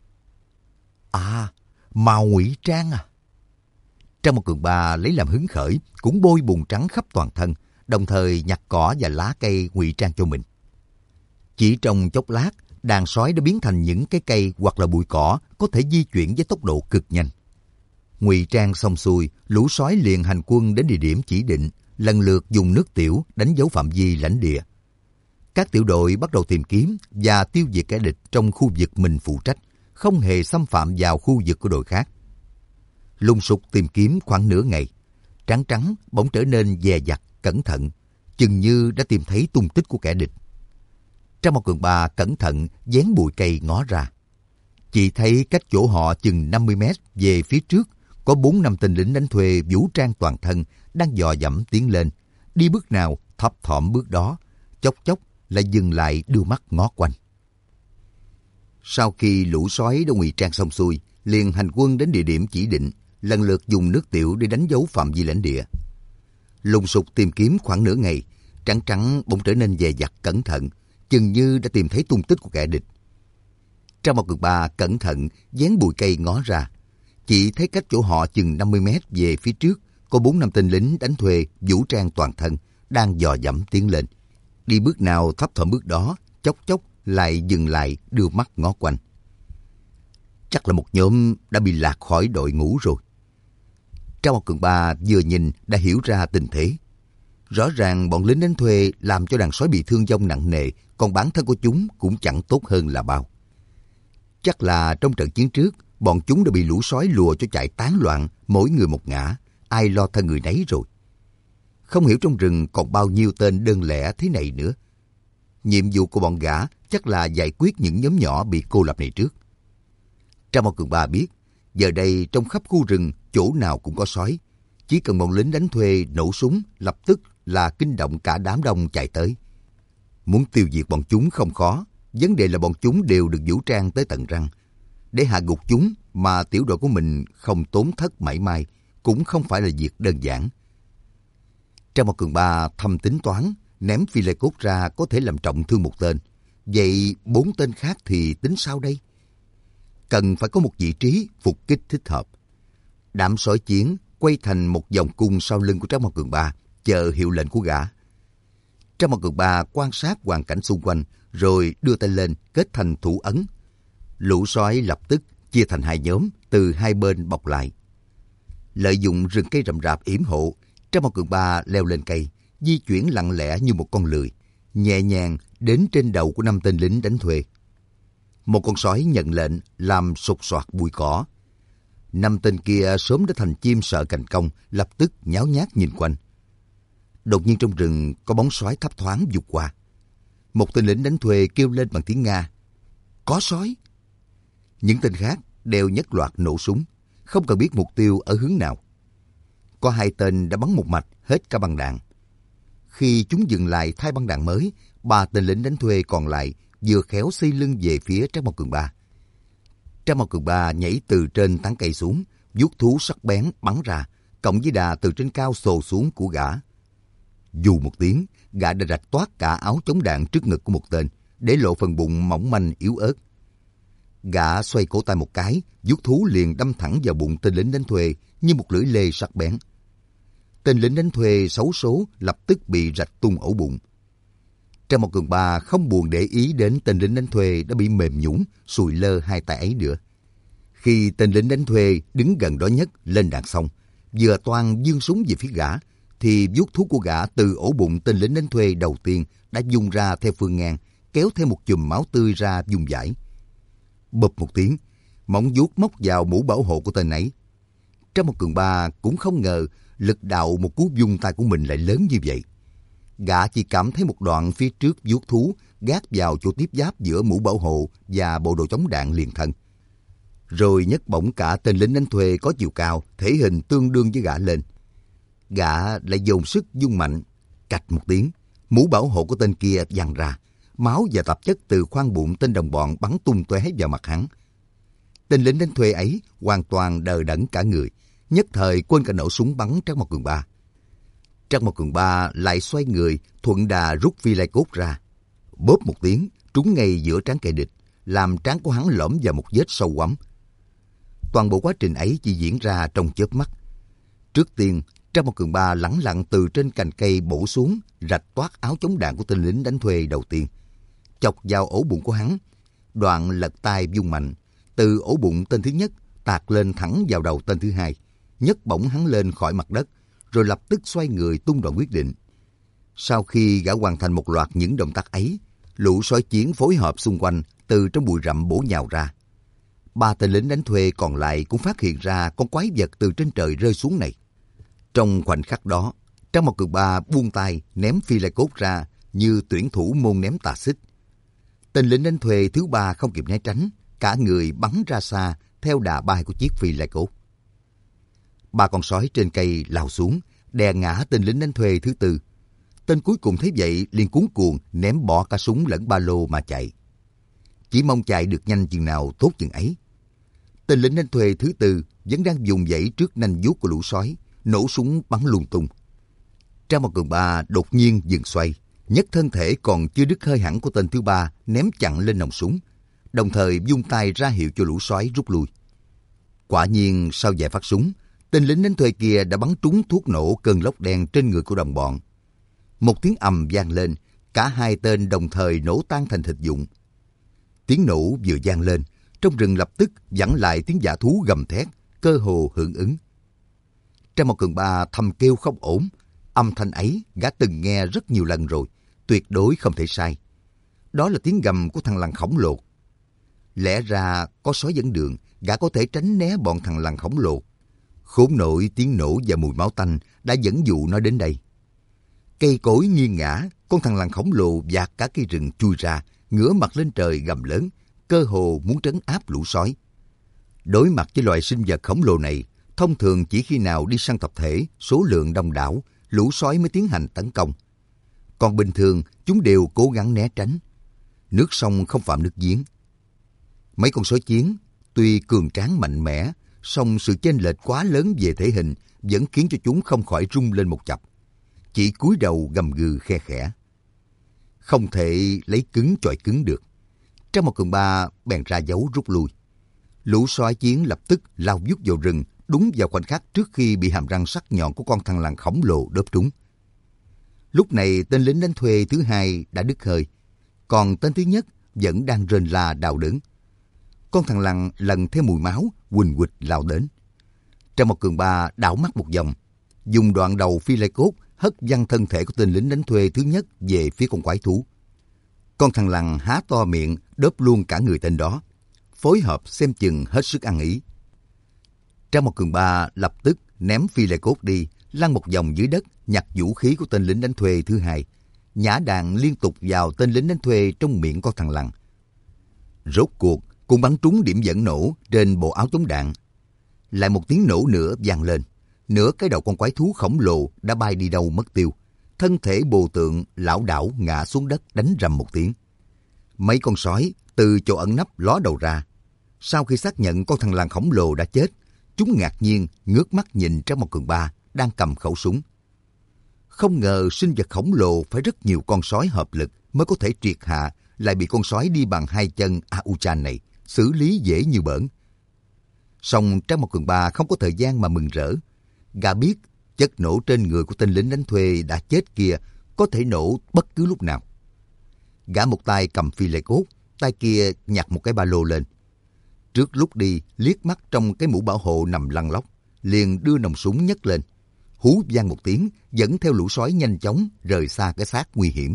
À, màu ngụy trang à! Trắc Mộc Cường Ba lấy làm hứng khởi, cũng bôi bùn trắng khắp toàn thân, đồng thời nhặt cỏ và lá cây ngụy trang cho mình. Chỉ trong chốc lát, đàn sói đã biến thành những cái cây hoặc là bụi cỏ có thể di chuyển với tốc độ cực nhanh. Ngụy trang xong xuôi, lũ sói liền hành quân đến địa điểm chỉ định, lần lượt dùng nước tiểu đánh dấu phạm vi lãnh địa. Các tiểu đội bắt đầu tìm kiếm và tiêu diệt kẻ địch trong khu vực mình phụ trách, không hề xâm phạm vào khu vực của đội khác. Lùng sục tìm kiếm khoảng nửa ngày, Trắng Trắng bỗng trở nên dè dặt, cẩn thận, chừng như đã tìm thấy tung tích của kẻ địch. Trắc Mộc Cường Ba cẩn thận vén bụi cây ngó ra. Chỉ thấy cách chỗ họ chừng 50 mét về phía trước, có 4-5 tên lính đánh thuê vũ trang toàn thân đang dò dẫm tiến lên. Đi bước nào thấp thỏm bước đó, chốc chốc lại dừng lại đưa mắt ngó quanh. Sau khi lũ sói đã ngụy trang xong xuôi, liền hành quân đến địa điểm chỉ định, lần lượt dùng nước tiểu để đánh dấu phạm vi lãnh địa. Lùng sục tìm kiếm khoảng nửa ngày, Trắng Trắng bỗng trở nên dè dặt cẩn thận, chừng như đã tìm thấy tung tích của kẻ địch. Trắc Mộc Cường Ba cẩn thận vén bụi cây ngó ra, chỉ thấy cách chỗ họ chừng 50 mét về phía trước có 4-5 tên lính đánh thuê vũ trang toàn thân đang dò dẫm tiến lên. Đi bước nào thấp thỏm bước đó, chốc chốc lại dừng lại đưa mắt ngó quanh. Chắc là một nhóm đã bị lạc khỏi đội ngũ rồi. Trắc Mộc Cường Ba vừa nhìn đã hiểu ra tình thế. Rõ ràng bọn lính đánh thuê làm cho đàn sói bị thương vong nặng nề, còn bản thân của chúng cũng chẳng tốt hơn là bao. Chắc là trong trận chiến trước, bọn chúng đã bị lũ sói lùa cho chạy tán loạn, mỗi người một ngã, ai lo thân người nấy rồi. Không hiểu trong rừng còn bao nhiêu tên đơn lẻ thế này nữa. Nhiệm vụ của bọn gã chắc là giải quyết những nhóm nhỏ bị cô lập này trước. Trắc Mộc Cường Ba biết, giờ đây trong khắp khu rừng chỗ nào cũng có sói. Chỉ cần bọn lính đánh thuê nổ súng, lập tức là kinh động cả đám đông chạy tới. Muốn tiêu diệt bọn chúng không khó, vấn đề là bọn chúng đều được vũ trang tới tận răng. Để hạ gục chúng mà tiểu đội của mình không tốn thất mảy may cũng không phải là việc đơn giản. Trắc Mộc Cường Ba thầm tính toán, ném phi lê cốt ra có thể làm trọng thương một tên. Vậy 4 tên khác thì tính sao đây? Cần phải có một vị trí phục kích thích hợp. Đám sói chiến quay thành một vòng cung sau lưng của Trắc Mộc Cường Ba, chờ hiệu lệnh của gã. Trắc Mộc Cường Ba quan sát hoàn cảnh xung quanh, rồi đưa tay lên kết thành thủ ấn. Lũ sói lập tức chia thành 2 nhóm, từ 2 bên bọc lại. Lợi dụng rừng cây rậm rạp yểm hộ, Trắc Mộc Cường Ba leo lên cây, di chuyển lặng lẽ như một con lười, nhẹ nhàng đến trên đầu của 5 tên lính đánh thuê. Một con sói nhận lệnh làm sột soạt bụi cỏ. 5 tên kia sớm đã thành chim sợ cành cong, lập tức nháo nhác nhìn quanh. Đột nhiên trong rừng có bóng sói thấp thoáng vụt qua. Một tên lính đánh thuê kêu lên bằng tiếng Nga. Có sói! Những tên khác đều nhất loạt nổ súng, không cần biết mục tiêu ở hướng nào. Có 2 tên đã bắn một mạch hết cả băng đạn. Khi chúng dừng lại thay băng đạn mới, 3 tên lính đánh thuê còn lại vừa khéo xoay lưng về phía Trác Mao Cường Ba. Trác Mao Cường Ba nhảy từ trên tán cây xuống, vuốt thú sắc bén bắn ra, cộng với đà từ trên cao xô xuống của gã. Dù một tiếng, gã đã rạch toát cả áo chống đạn trước ngực của một tên, để lộ phần bụng mỏng manh yếu ớt. Gã xoay cổ tay một cái, vuốt thú liền đâm thẳng vào bụng tên lính đánh thuê như một lưỡi lê sắc bén. Tên lính đánh thuê xấu số lập tức bị rạch tung ổ bụng. Trác Mao Cường Ba không buồn để ý đến tên lính đánh thuê đã bị mềm nhũn, sùi lơ 2 tay ấy nữa. Khi tên lính đánh thuê đứng gần đó nhất lên đạn xong, vừa toan giương súng về phía gã, thì vuốt thú của gã từ ổ bụng tên lính đánh thuê đầu tiên đã vùng ra theo phương ngang, kéo theo một chùm máu tươi ra vùng vãi. Bụp một tiếng, móng vuốt móc vào mũ bảo hộ của tên ấy. Trác Mao Cường Ba cũng không ngờ lực đạo một cú vung tay của mình lại lớn như vậy. Gã chỉ cảm thấy một đoạn phía trước vuốt thú gác vào chỗ tiếp giáp giữa mũ bảo hộ và bộ đồ chống đạn liền thân. Rồi nhấc bổng cả tên lính đánh thuê có chiều cao, thể hình tương đương với gã lên. Gã lại dồn sức vung mạnh, cạch một tiếng, mũ bảo hộ của tên kia văng ra, máu và tạp chất từ khoang bụng tên đồng bọn bắn tung tóe vào mặt hắn. Tên lính đánh thuê ấy hoàn toàn đờ đẫn cả người, nhất thời quên cả nổ súng bắn Trác Mao Cường Ba. Trác Mao Cường Ba lại xoay người, thuận đà rút phi lai cốt ra. Bóp một tiếng, trúng ngay giữa trán kẻ địch, làm trán của hắn lõm vào một vết sâu hoắm. Toàn bộ quá trình ấy chỉ diễn ra trong chớp mắt. Trước tiên, Trác Mao Cường Ba lẳng lặng từ trên cành cây bổ xuống, rạch toát áo chống đạn của tên lính đánh thuê đầu tiên, chọc vào ổ bụng của hắn. Đoạn lật tay vung mạnh, từ ổ bụng tên thứ nhất tạt lên thẳng vào đầu tên thứ hai, nhấc bổng hắn lên khỏi mặt đất, rồi lập tức xoay người tung đòn quyết định. Sau khi gã hoàn thành một loạt những động tác ấy, lũ sói chiến phối hợp xung quanh từ trong bụi rậm bổ nhào ra. 3 tên lính đánh thuê còn lại cũng phát hiện ra con quái vật từ trên trời rơi xuống này. Trong khoảnh khắc đó, Trác Mao Cường Ba buông tay ném phi lai cốt ra như tuyển thủ môn ném tà xích. Tên lính đánh thuê thứ 3 không kịp né tránh, cả người bắn ra xa theo đà bay của chiếc phi lai cốt. 3 con sói trên cây lao xuống, đè ngã tên lính đánh thuê thứ 4. Tên cuối cùng thấy vậy liền cuống cuồng ném bỏ cả súng lẫn ba lô mà chạy. Chỉ mong chạy được nhanh chừng nào tốt chừng ấy. Tên lính đánh thuê thứ 4 vẫn đang vùng vẫy trước nanh vuốt của lũ sói, nổ súng bắn lung tung. Trác Mao Cường Ba đột nhiên dừng xoay, nhấc thân thể còn chưa đứt hơi hẳn của tên thứ 3 ném chặn lên nòng súng, đồng thời vung tay ra hiệu cho lũ sói rút lui. Quả nhiên sau vài phát súng, tên lính đánh thuê kia đã bắn trúng thuốc nổ cơn lốc đen trên người của đồng bọn. Một tiếng ầm vang lên, cả 2 tên đồng thời nổ tan thành thịt vụn. Tiếng nổ vừa vang lên, trong rừng lập tức vẳng lại tiếng dã thú gầm thét, cơ hồ hưởng ứng. Trác Mao Cường Ba thầm kêu không ổn, âm thanh ấy gã từng nghe rất nhiều lần rồi, tuyệt đối không thể sai. Đó là tiếng gầm của thằng lằn khổng lồ. Lẽ ra có sói dẫn đường, gã có thể tránh né bọn thằng lằn khổng lồ. Khốn nổi tiếng nổ và mùi máu tanh đã dẫn dụ nó đến đây. Cây cối nghiêng ngã, con thằng lằn khổng lồ vạt cả cây rừng chui ra, ngửa mặt lên trời gầm lớn, cơ hồ muốn trấn áp lũ sói. Đối mặt với loài sinh vật khổng lồ này, thông thường chỉ khi nào đi săn tập thể, số lượng đông đảo, lũ sói mới tiến hành tấn công. Còn bình thường, chúng đều cố gắng né tránh. Nước sông không phạm nước giếng. Mấy con sói chiến, tuy cường tráng mạnh mẽ, song sự chênh lệch quá lớn về thể hình vẫn khiến cho chúng không khỏi rung lên một chập. Chỉ cúi đầu gầm gừ khe khẽ. Không thể lấy cứng chọi cứng được. Trác Mao Cường Ba bèn ra dấu rút lui. Lũ sói chiến lập tức lao vút vào rừng, đúng vào khoảnh khắc trước khi bị hàm răng sắc nhọn của con thằn lằn khổng lồ đớp trúng. Lúc này tên lính đánh thuê thứ 2 đã đứt hơi, còn tên thứ nhất vẫn đang rên la đau đớn. Con thằn lằn lần theo mùi máu huỳnh huỵch lao đến. Trác Mao Cường Ba đảo mắt một vòng, dùng đoạn đầu phi lai cốt hất văng thân thể của tên lính đánh thuê thứ nhất về phía con quái thú. Con thằn lằn há to miệng đớp luôn cả người tên đó, phối hợp xem chừng hết sức ăn ý. Trác Mao Cường Ba lập tức ném phi lai cốt đi, lăn một vòng dưới đất nhặt vũ khí của tên lính đánh thuê thứ hai, nhả đạn liên tục vào tên lính đánh thuê trong miệng của thằng Lằn. Rốt cuộc cũng bắn trúng điểm dẫn nổ trên bộ áo chống đạn. Lại một tiếng nổ nữa vang lên, nửa cái đầu con quái thú khổng lồ đã bay đi đâu mất tiêu. Thân thể bồ tượng lảo đảo ngã xuống đất đánh rầm một tiếng. Mấy con sói từ chỗ ẩn nấp ló đầu ra. Sau khi xác nhận con thằng Lằn khổng lồ đã chết, chúng ngạc nhiên ngước mắt nhìn Trác Mộc Cường Ba đang cầm khẩu súng. Không ngờ sinh vật khổng lồ phải rất nhiều con sói hợp lực mới có thể triệt hạ, lại bị con sói đi bằng hai chân A-U-Chan này xử lý dễ như bỡn. Song Trác Mộc Cường Ba không có thời gian mà mừng rỡ. Gã biết chất nổ trên người của tên lính đánh thuê đã chết kia có thể nổ bất cứ lúc nào. Gã một tay cầm phi lê cốt, tay kia nhặt một cái ba lô lên. Trước lúc đi, liếc mắt trong cái mũ bảo hộ nằm lăn lóc, liền đưa nòng súng nhấc lên. Hú vang một tiếng, dẫn theo lũ sói nhanh chóng rời xa cái xác nguy hiểm.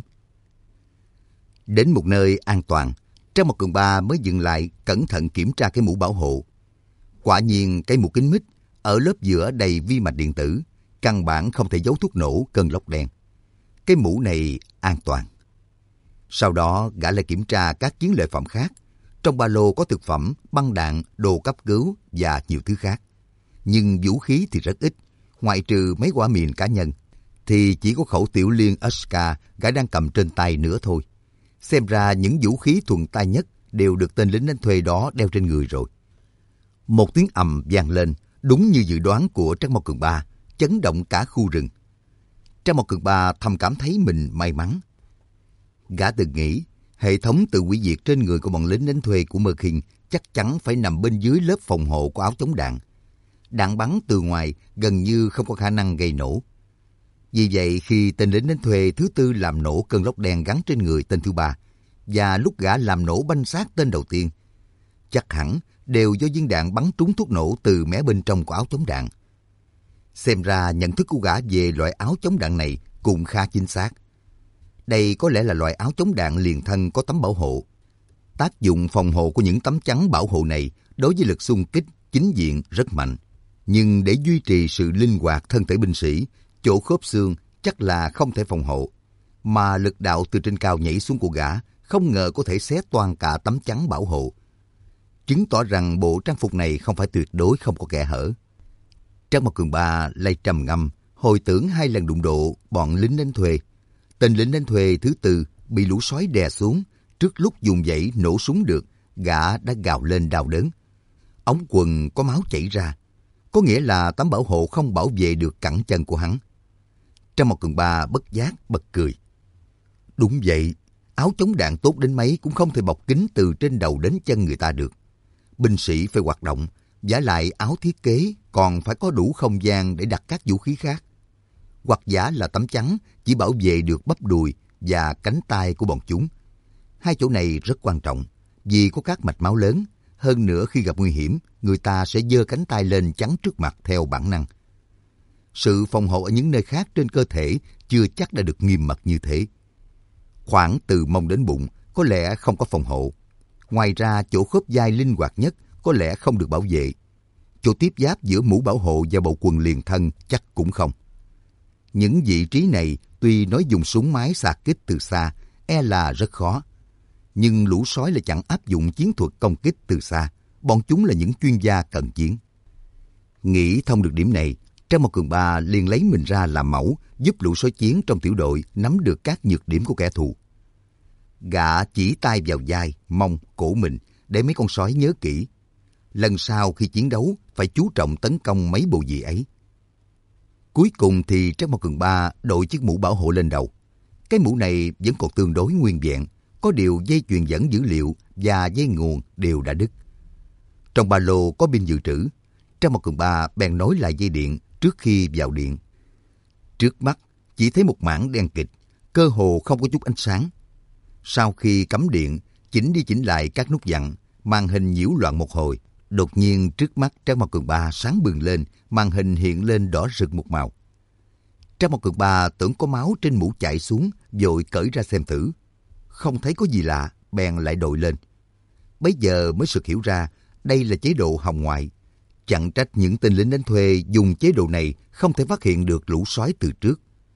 Đến một nơi an toàn, Trác Mộc Cường Ba mới dừng lại cẩn thận kiểm tra cái mũ bảo hộ. Quả nhiên cái mũ kính mít ở lớp giữa đầy vi mạch điện tử, căn bản không thể giấu thuốc nổ cơn lốc đen. Cái mũ này an toàn. Sau đó gã lại kiểm tra các chiến lợi phẩm khác. Trong ba lô có thực phẩm, băng đạn, đồ cấp cứu và nhiều thứ khác. Nhưng vũ khí thì rất ít, ngoại trừ mấy quả mìn cá nhân, thì chỉ có khẩu tiểu liên Oscar gã đang cầm trên tay nữa thôi. Xem ra những vũ khí thuần tay nhất đều được tên lính đánh thuê đó đeo trên người rồi. Một tiếng ầm vang lên, đúng như dự đoán của Trác Mộc Cường Ba, chấn động cả khu rừng. Trác Mộc Cường Ba thầm cảm thấy mình may mắn. Gã từng nghĩ hệ thống tự hủy diệt trên người của bọn lính đánh thuê của Mơ Khiên chắc chắn phải nằm bên dưới lớp phòng hộ của áo chống đạn. Đạn bắn từ ngoài gần như không có khả năng gây nổ. Vì vậy khi tên lính đánh thuê thứ tư làm nổ cơn lốc đen gắn trên người tên thứ ba, và lúc gã làm nổ banh xác tên đầu tiên, chắc hẳn đều do viên đạn bắn trúng thuốc nổ từ mé bên trong của áo chống đạn. Xem ra nhận thức của gã về loại áo chống đạn này cũng khá chính xác. Đây có lẽ là loại áo chống đạn liền thân có tấm bảo hộ. Tác dụng phòng hộ của những tấm chắn bảo hộ này đối với lực xung kích chính diện rất mạnh. Nhưng để duy trì sự linh hoạt thân thể binh sĩ, chỗ khớp xương chắc là không thể phòng hộ. Mà lực đạo từ trên cao nhảy xuống của gã không ngờ có thể xé toang cả tấm chắn bảo hộ. Chứng tỏ rằng bộ trang phục này không phải tuyệt đối không có kẽ hở. Trác Mộc Cường Ba lại trầm ngâm, hồi tưởng 2 lần đụng độ bọn lính đánh thuê. Tên lính đánh thuê thứ tư bị lũ sói đè xuống, trước lúc dùng dãy nổ súng được, gã đã gào lên đau đớn. Ống quần có máu chảy ra, có nghĩa là tấm bảo hộ không bảo vệ được cẳng chân của hắn. Trác Mộc Cường Ba bất giác bật cười. Đúng vậy, áo chống đạn tốt đến mấy cũng không thể bọc kín từ trên đầu đến chân người ta được. Binh sĩ phải hoạt động, vả lại áo thiết kế còn phải có đủ không gian để đặt các vũ khí khác. Hoặc giả là tấm chắn chỉ bảo vệ được bắp đùi và cánh tay của bọn chúng. Hai chỗ này rất quan trọng vì có các mạch máu lớn. Hơn nữa khi gặp nguy hiểm, người ta sẽ giơ cánh tay lên chắn trước mặt theo bản năng. Sự phòng hộ ở những nơi khác trên cơ thể chưa chắc đã được nghiêm mật như thế. Khoảng từ mông đến bụng có lẽ không có phòng hộ. Ngoài ra chỗ khớp vai linh hoạt nhất có lẽ không được bảo vệ. Chỗ tiếp giáp giữa mũ bảo hộ và bộ quần liền thân chắc cũng không. Những vị trí này tuy nói dùng súng máy xạ kích từ xa e là rất khó. Nhưng lũ sói lại chẳng áp dụng chiến thuật công kích từ xa. Bọn chúng là những chuyên gia cận chiến. Nghĩ thông được điểm này, Trác Mộc Cường Ba liền lấy mình ra làm mẫu, giúp lũ sói chiến trong tiểu đội nắm được các nhược điểm của kẻ thù. Gã chỉ tay vào vai, mông, cổ mình để mấy con sói nhớ kỹ. Lần sau khi chiến đấu phải chú trọng tấn công mấy bộ vị ấy. Cuối cùng thì Trác Mộc Cường Ba đội chiếc mũ bảo hộ lên đầu. Cái mũ này vẫn còn tương đối nguyên vẹn, có điều dây chuyền dẫn dữ liệu và dây nguồn đều đã đứt. Trong ba lô có pin dự trữ, Trác Mộc Cường Ba bèn nối lại dây điện trước khi vào điện. Trước mắt chỉ thấy một mảng đen kịt, cơ hồ không có chút ánh sáng. Sau khi cắm điện, chỉnh đi chỉnh lại các nút dặn, màn hình nhiễu loạn một hồi. Đột nhiên trước mắt Trác Mộc Cường Ba sáng bừng lên, màn hình hiện lên đỏ rực một màu. Trác Mộc Cường Ba tưởng có máu trên mũ chảy xuống, vội cởi ra xem thử. Không thấy có gì lạ, bèn lại đội lên. Bấy giờ mới sực hiểu ra, đây là chế độ hồng ngoại. Chẳng trách những tên lính đánh thuê dùng chế độ này không thể phát hiện được lũ sói từ trước.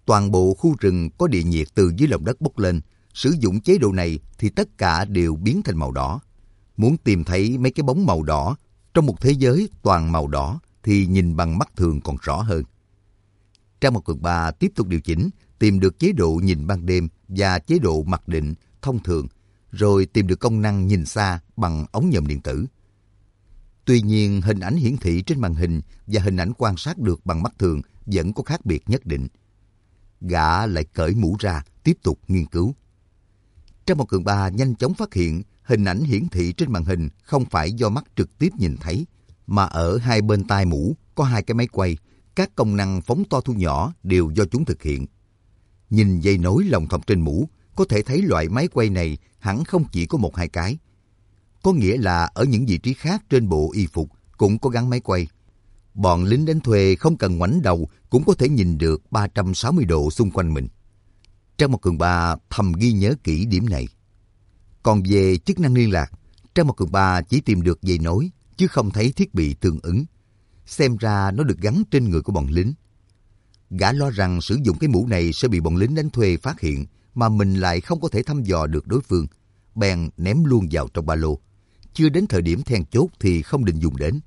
Toàn bộ khu rừng có địa nhiệt từ dưới lòng đất bốc lên. Sử dụng chế độ này thì tất cả đều biến thành màu đỏ. Muốn tìm thấy mấy cái bóng màu đỏ trong một thế giới toàn màu đỏ thì nhìn bằng mắt thường còn rõ hơn. Trang 1/3 tiếp tục điều chỉnh, tìm được chế độ nhìn ban đêm và chế độ mặc định thông thường, rồi tìm được công năng nhìn xa bằng ống nhòm điện tử. Tuy nhiên, hình ảnh hiển thị trên màn hình và hình ảnh quan sát được bằng mắt thường vẫn có khác biệt nhất định. Gã lại cởi mũ ra, tiếp tục nghiên cứu. Trang 1/3 nhanh chóng phát hiện hình ảnh hiển thị trên màn hình không phải do mắt trực tiếp nhìn thấy, mà ở hai bên tai mũ có hai cái máy quay, các công năng phóng to thu nhỏ đều do chúng thực hiện. Nhìn dây nối lòng thòng trên mũ, có thể thấy loại máy quay này hẳn không chỉ có 1-2 cái. Có nghĩa là ở những vị trí khác trên bộ y phục cũng có gắn máy quay. Bọn lính đánh thuê không cần ngoảnh đầu cũng có thể nhìn được 360 độ xung quanh mình. Trang 1/3 thầm ghi nhớ kỹ điểm này. Còn về chức năng liên lạc, Trang 1/3 chỉ tìm được dây nối, chứ không thấy thiết bị tương ứng. Xem ra nó được gắn trên người của bọn lính. Gã lo rằng sử dụng cái mũ này sẽ bị bọn lính đánh thuê phát hiện, mà mình lại không có thể thăm dò được đối phương. Bèn ném luôn vào trong ba lô. Chưa đến thời điểm then chốt thì không định dùng đến.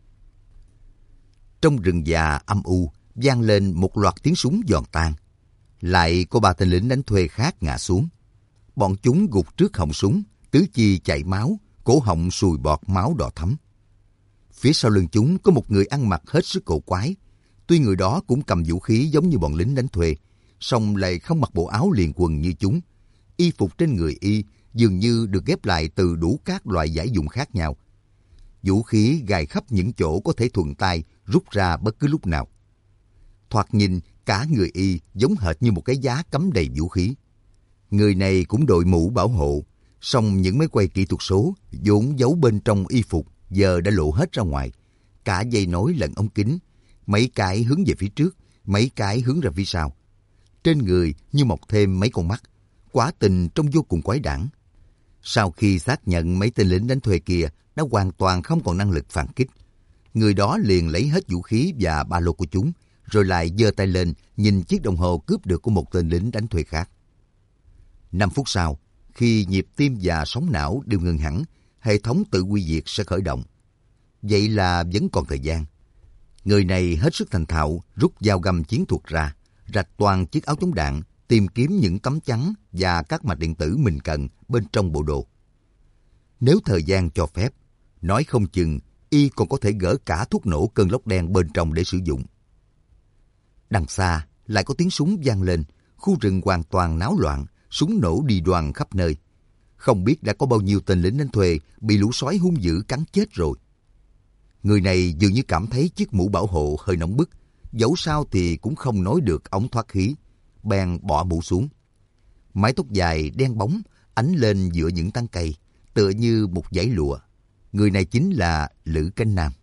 Trong rừng già âm u, vang lên một loạt tiếng súng giòn tan. Lại có 3 tên lính đánh thuê khác ngã xuống. Bọn chúng gục trước họng súng, tứ chi chảy máu, cổ họng sùi bọt máu đỏ thẫm. Phía sau lưng chúng có một người ăn mặc hết sức cổ quái. Tuy người đó cũng cầm vũ khí giống như bọn lính đánh thuê, song lại không mặc bộ áo liền quần như chúng. Y phục trên người y dường như được ghép lại từ đủ các loại giải dụng khác nhau. Vũ khí gài khắp những chỗ có thể thuận tay rút ra bất cứ lúc nào. Thoạt nhìn, cả người y giống hệt như một cái giá cắm đầy vũ khí. Người này cũng đội mũ bảo hộ, song những máy quay kỹ thuật số vốn giấu bên trong y phục giờ đã lộ hết ra ngoài. Cả dây nối lẫn ống kính, mấy cái hướng về phía trước, mấy cái hướng ra phía sau. Trên người như mọc thêm mấy con mắt, quả tình trông vô cùng quái đản. Sau khi xác nhận mấy tên lính đánh thuê kia đã hoàn toàn không còn năng lực phản kích, người đó liền lấy hết vũ khí và ba lô của chúng, rồi lại giơ tay lên nhìn chiếc đồng hồ cướp được của một tên lính đánh thuê khác. 5 phút sau, khi nhịp tim và sóng não đều ngừng hẳn, hệ thống tự quy diệt sẽ khởi động. Vậy là vẫn còn thời gian. Người này hết sức thành thạo rút dao găm chiến thuật ra, rạch toàn chiếc áo chống đạn, tìm kiếm những tấm chắn và các mạch điện tử mình cần bên trong bộ đồ. Nếu thời gian cho phép, nói không chừng y còn có thể gỡ cả thuốc nổ cơn lốc đen bên trong để sử dụng. Đằng xa lại có tiếng súng vang lên, khu rừng hoàn toàn náo loạn, súng nổ đi đoàn khắp nơi. Không biết đã có bao nhiêu tên lính đánh thuê bị lũ sói hung dữ cắn chết rồi. Người này dường như cảm thấy chiếc mũ bảo hộ hơi nóng bức, dẫu sao thì cũng không nói được ống thoát khí, bèn bỏ mũ xuống. Mái tóc dài đen bóng ánh lên giữa những tán cây, tựa như một dải lụa. Người này chính là Lữ Cánh Nam.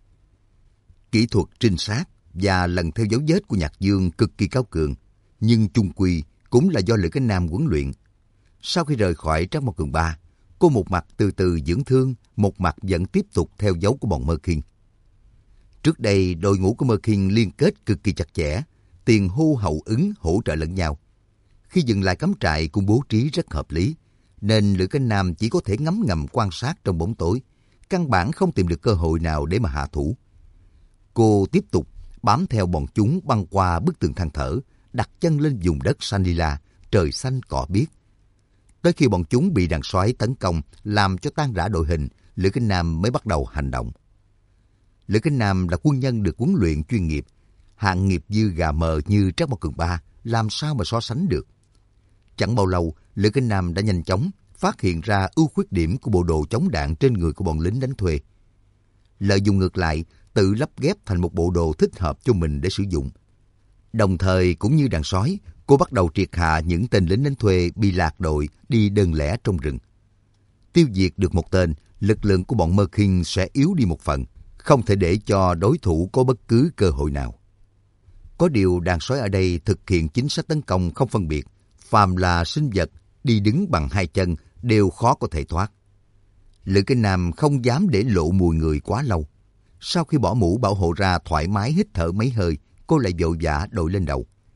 Kỹ thuật trinh sát và lần theo dấu vết của Nhạc Dương cực kỳ cao cường, nhưng chung quy cũng là do Lữ Cánh Nam huấn luyện. Sau khi rời khỏi Trác Mộc Cường 3, cô một mặt từ từ dưỡng thương, một mặt vẫn tiếp tục theo dấu của bọn Mơ Khiên. Trước đây, đội ngũ của Mơ Khiên liên kết cực kỳ chặt chẽ, tiền hô hậu ứng hỗ trợ lẫn nhau. Khi dừng lại cắm trại cũng bố trí rất hợp lý, nên Lữ Cánh Nam chỉ có thể ngấm ngầm quan sát trong bóng tối, căn bản không tìm được cơ hội nào để mà hạ thủ. Cô tiếp tục bám theo bọn chúng băng qua bức tường than thở, đặt chân lên vùng đất xanh lila, trời xanh cỏ biếc. Tới khi bọn chúng bị đàn sói tấn công, làm cho tan rã đội hình, Lữ Cánh Nam mới bắt đầu hành động. Lữ Cánh Nam là quân nhân được huấn luyện chuyên nghiệp, hạng nghiệp dư gà mờ như Trác Mộc Cường 3, làm sao mà so sánh được. Chẳng bao lâu, Lữ Cánh Nam đã nhanh chóng phát hiện ra ưu khuyết điểm của bộ đồ chống đạn trên người của bọn lính đánh thuê. Lợi dụng ngược lại, tự lắp ghép thành một bộ đồ thích hợp cho mình để sử dụng. Đồng thời cũng như đàn sói, cô bắt đầu triệt hạ những tên lính đánh thuê bị lạc đội đi đơn lẻ trong rừng. Tiêu diệt được một tên, lực lượng của bọn Mơ Khiên sẽ yếu đi một phần, không thể để cho đối thủ có bất cứ cơ hội nào. Có điều đàn sói ở đây thực hiện chính sách tấn công không phân biệt, phàm là sinh vật đi đứng bằng hai chân đều khó có thể thoát. Lữ Cánh Nam không dám để lộ mùi người quá lâu. Sau khi bỏ mũ bảo hộ ra thoải mái hít thở mấy hơi, cô lại vội vã đội lên đầu.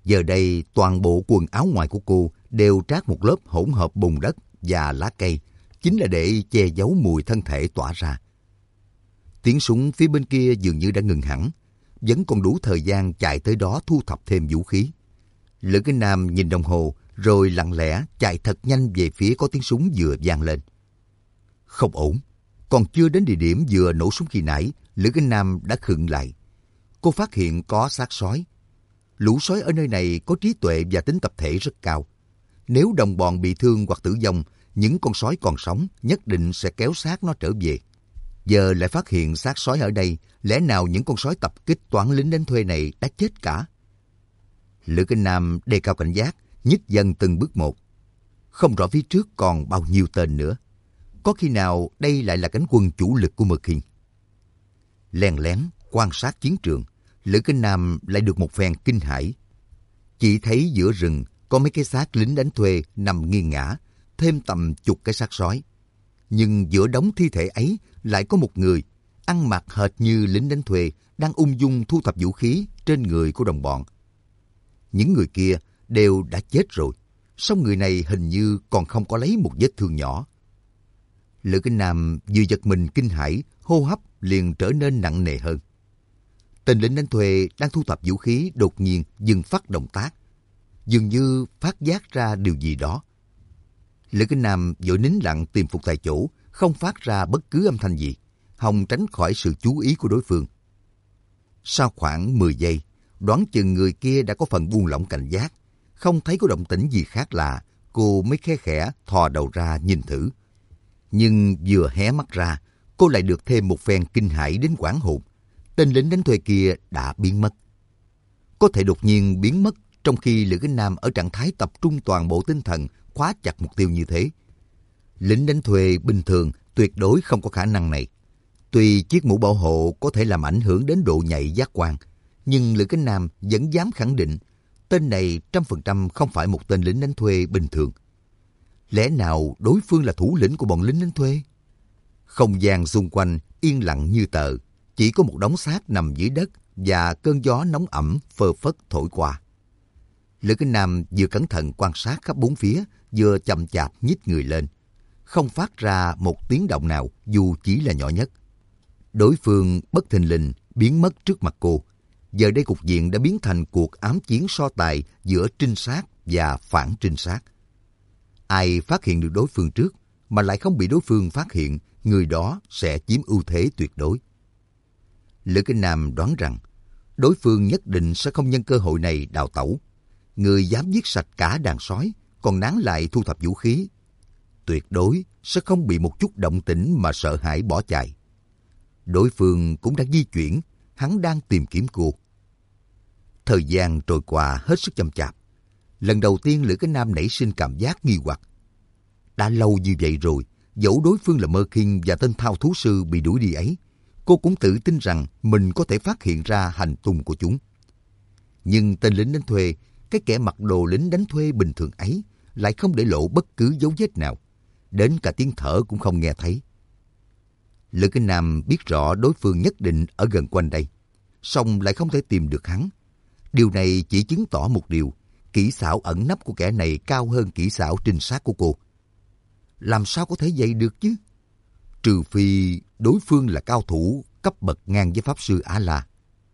Giờ đây toàn bộ quần áo ngoài của cô đều trát một lớp hỗn hợp bùn đất và lá cây, chính là để che giấu mùi thân thể tỏa ra. Tiếng súng phía bên kia dường như đã ngừng hẳn, vẫn còn đủ thời gian chạy tới đó thu thập thêm vũ khí. Lữ Kính Nam nhìn đồng hồ rồi lặng lẽ chạy thật nhanh về phía có tiếng súng vừa vang lên. Không ổn, còn chưa đến địa điểm vừa nổ súng khi nãy, Lữ Kính Nam đã khựng lại. Cô phát hiện có xác sói. Lũ sói ở nơi này có trí tuệ và tính tập thể rất cao. Nếu đồng bọn bị thương hoặc tử vong, những con sói còn sống nhất định sẽ kéo xác nó trở về. Giờ lại phát hiện xác sói ở đây, lẽ nào những con sói tập kích toán lính đánh thuê này đã chết cả? Lữ Kính Nam đề cao cảnh giác, nhích dần từng bước một. Không rõ phía trước còn bao nhiêu tên nữa. Có khi nào đây lại là cánh quân chủ lực của Mơ Khiên? Len lén quan sát chiến trường, Lữ Kính Nam lại được một phen kinh hãi. Chỉ thấy giữa rừng có mấy cái xác lính đánh thuê nằm nghiêng ngã, thêm tầm chục cái xác sói. Nhưng giữa đống thi thể ấy lại có một người, ăn mặc hệt như lính đánh thuê, đang ung dung thu thập vũ khí trên người của đồng bọn. Những người kia đều đã chết rồi, song người này hình như còn không có lấy một vết thương nhỏ. Lữ Kính Nam vừa giật mình kinh hãi, hô hấp liền trở nên nặng nề hơn. Tên lính đánh thuê đang thu thập vũ khí đột nhiên dừng phát động tác, dường như phát giác ra điều gì đó. Lữ Kính Nam vội nín lặng tìm phục tại chỗ, không phát ra bất cứ âm thanh gì, hòng tránh khỏi sự chú ý của đối phương. Sau khoảng 10 giây, đoán chừng người kia đã có phần buông lỏng cảnh giác, không thấy có động tĩnh gì khác lạ, cô mới khe khẽ thò đầu ra nhìn thử. Nhưng vừa hé mắt ra, cô lại được thêm một phen kinh hãi đến hoảng hồn. Tên lính đánh thuê kia đã biến mất. Có thể đột nhiên biến mất trong khi Lữ Kính Nam ở trạng thái tập trung toàn bộ tinh thần khóa chặt mục tiêu như thế. Lính đánh thuê bình thường tuyệt đối không có khả năng này. Tuy chiếc mũ bảo hộ có thể làm ảnh hưởng đến độ nhạy giác quan, nhưng Lữ Kính Nam vẫn dám khẳng định tên này 100% không phải một tên lính đánh thuê bình thường. Lẽ nào đối phương là thủ lĩnh của bọn lính đánh thuê? Không gian xung quanh yên lặng như tờ, chỉ có một đống xác nằm dưới đất và cơn gió nóng ẩm phơ phất thổi qua. Lữ Kính Nam vừa cẩn thận quan sát khắp bốn phía, vừa chậm chạp nhích người lên, không phát ra một tiếng động nào dù chỉ là nhỏ nhất. Đối phương bất thình lình biến mất trước mặt cô. Giờ đây cục diện đã biến thành cuộc ám chiến so tài giữa trinh sát và phản trinh sát. Ai phát hiện được đối phương trước mà lại không bị đối phương phát hiện, người đó sẽ chiếm ưu thế tuyệt đối. Lữ Kính Nam đoán rằng đối phương nhất định sẽ không nhân cơ hội này đào tẩu. Người dám giết sạch cả đàn sói, còn nán lại thu thập vũ khí, tuyệt đối sẽ không bị một chút động tĩnh mà sợ hãi bỏ chạy. Đối phương cũng đã di chuyển, hắn đang tìm kiếm cô. Thời gian trôi qua hết sức chậm chạp. Lần đầu tiên Lữ Kính Nam nảy sinh cảm giác nghi hoặc. Đã lâu như vậy rồi, dẫu đối phương là Mơ Khiên và tên thao thú sư bị đuổi đi ấy, cô cũng tự tin rằng mình có thể phát hiện ra hành tung của chúng. Nhưng tên lính đánh thuê, cái kẻ mặc đồ lính đánh thuê bình thường ấy, lại không để lộ bất cứ dấu vết nào, đến cả tiếng thở cũng không nghe thấy. Lữ Kính Nam biết rõ đối phương nhất định ở gần quanh đây, song lại không thể tìm được hắn. Điều này chỉ chứng tỏ một điều, kỹ xảo ẩn nấp của kẻ này cao hơn kỹ xảo trinh sát của cô. Làm sao có thể vậy được chứ? Trừ phi đối phương là cao thủ cấp bậc ngang với Pháp Sư A-La.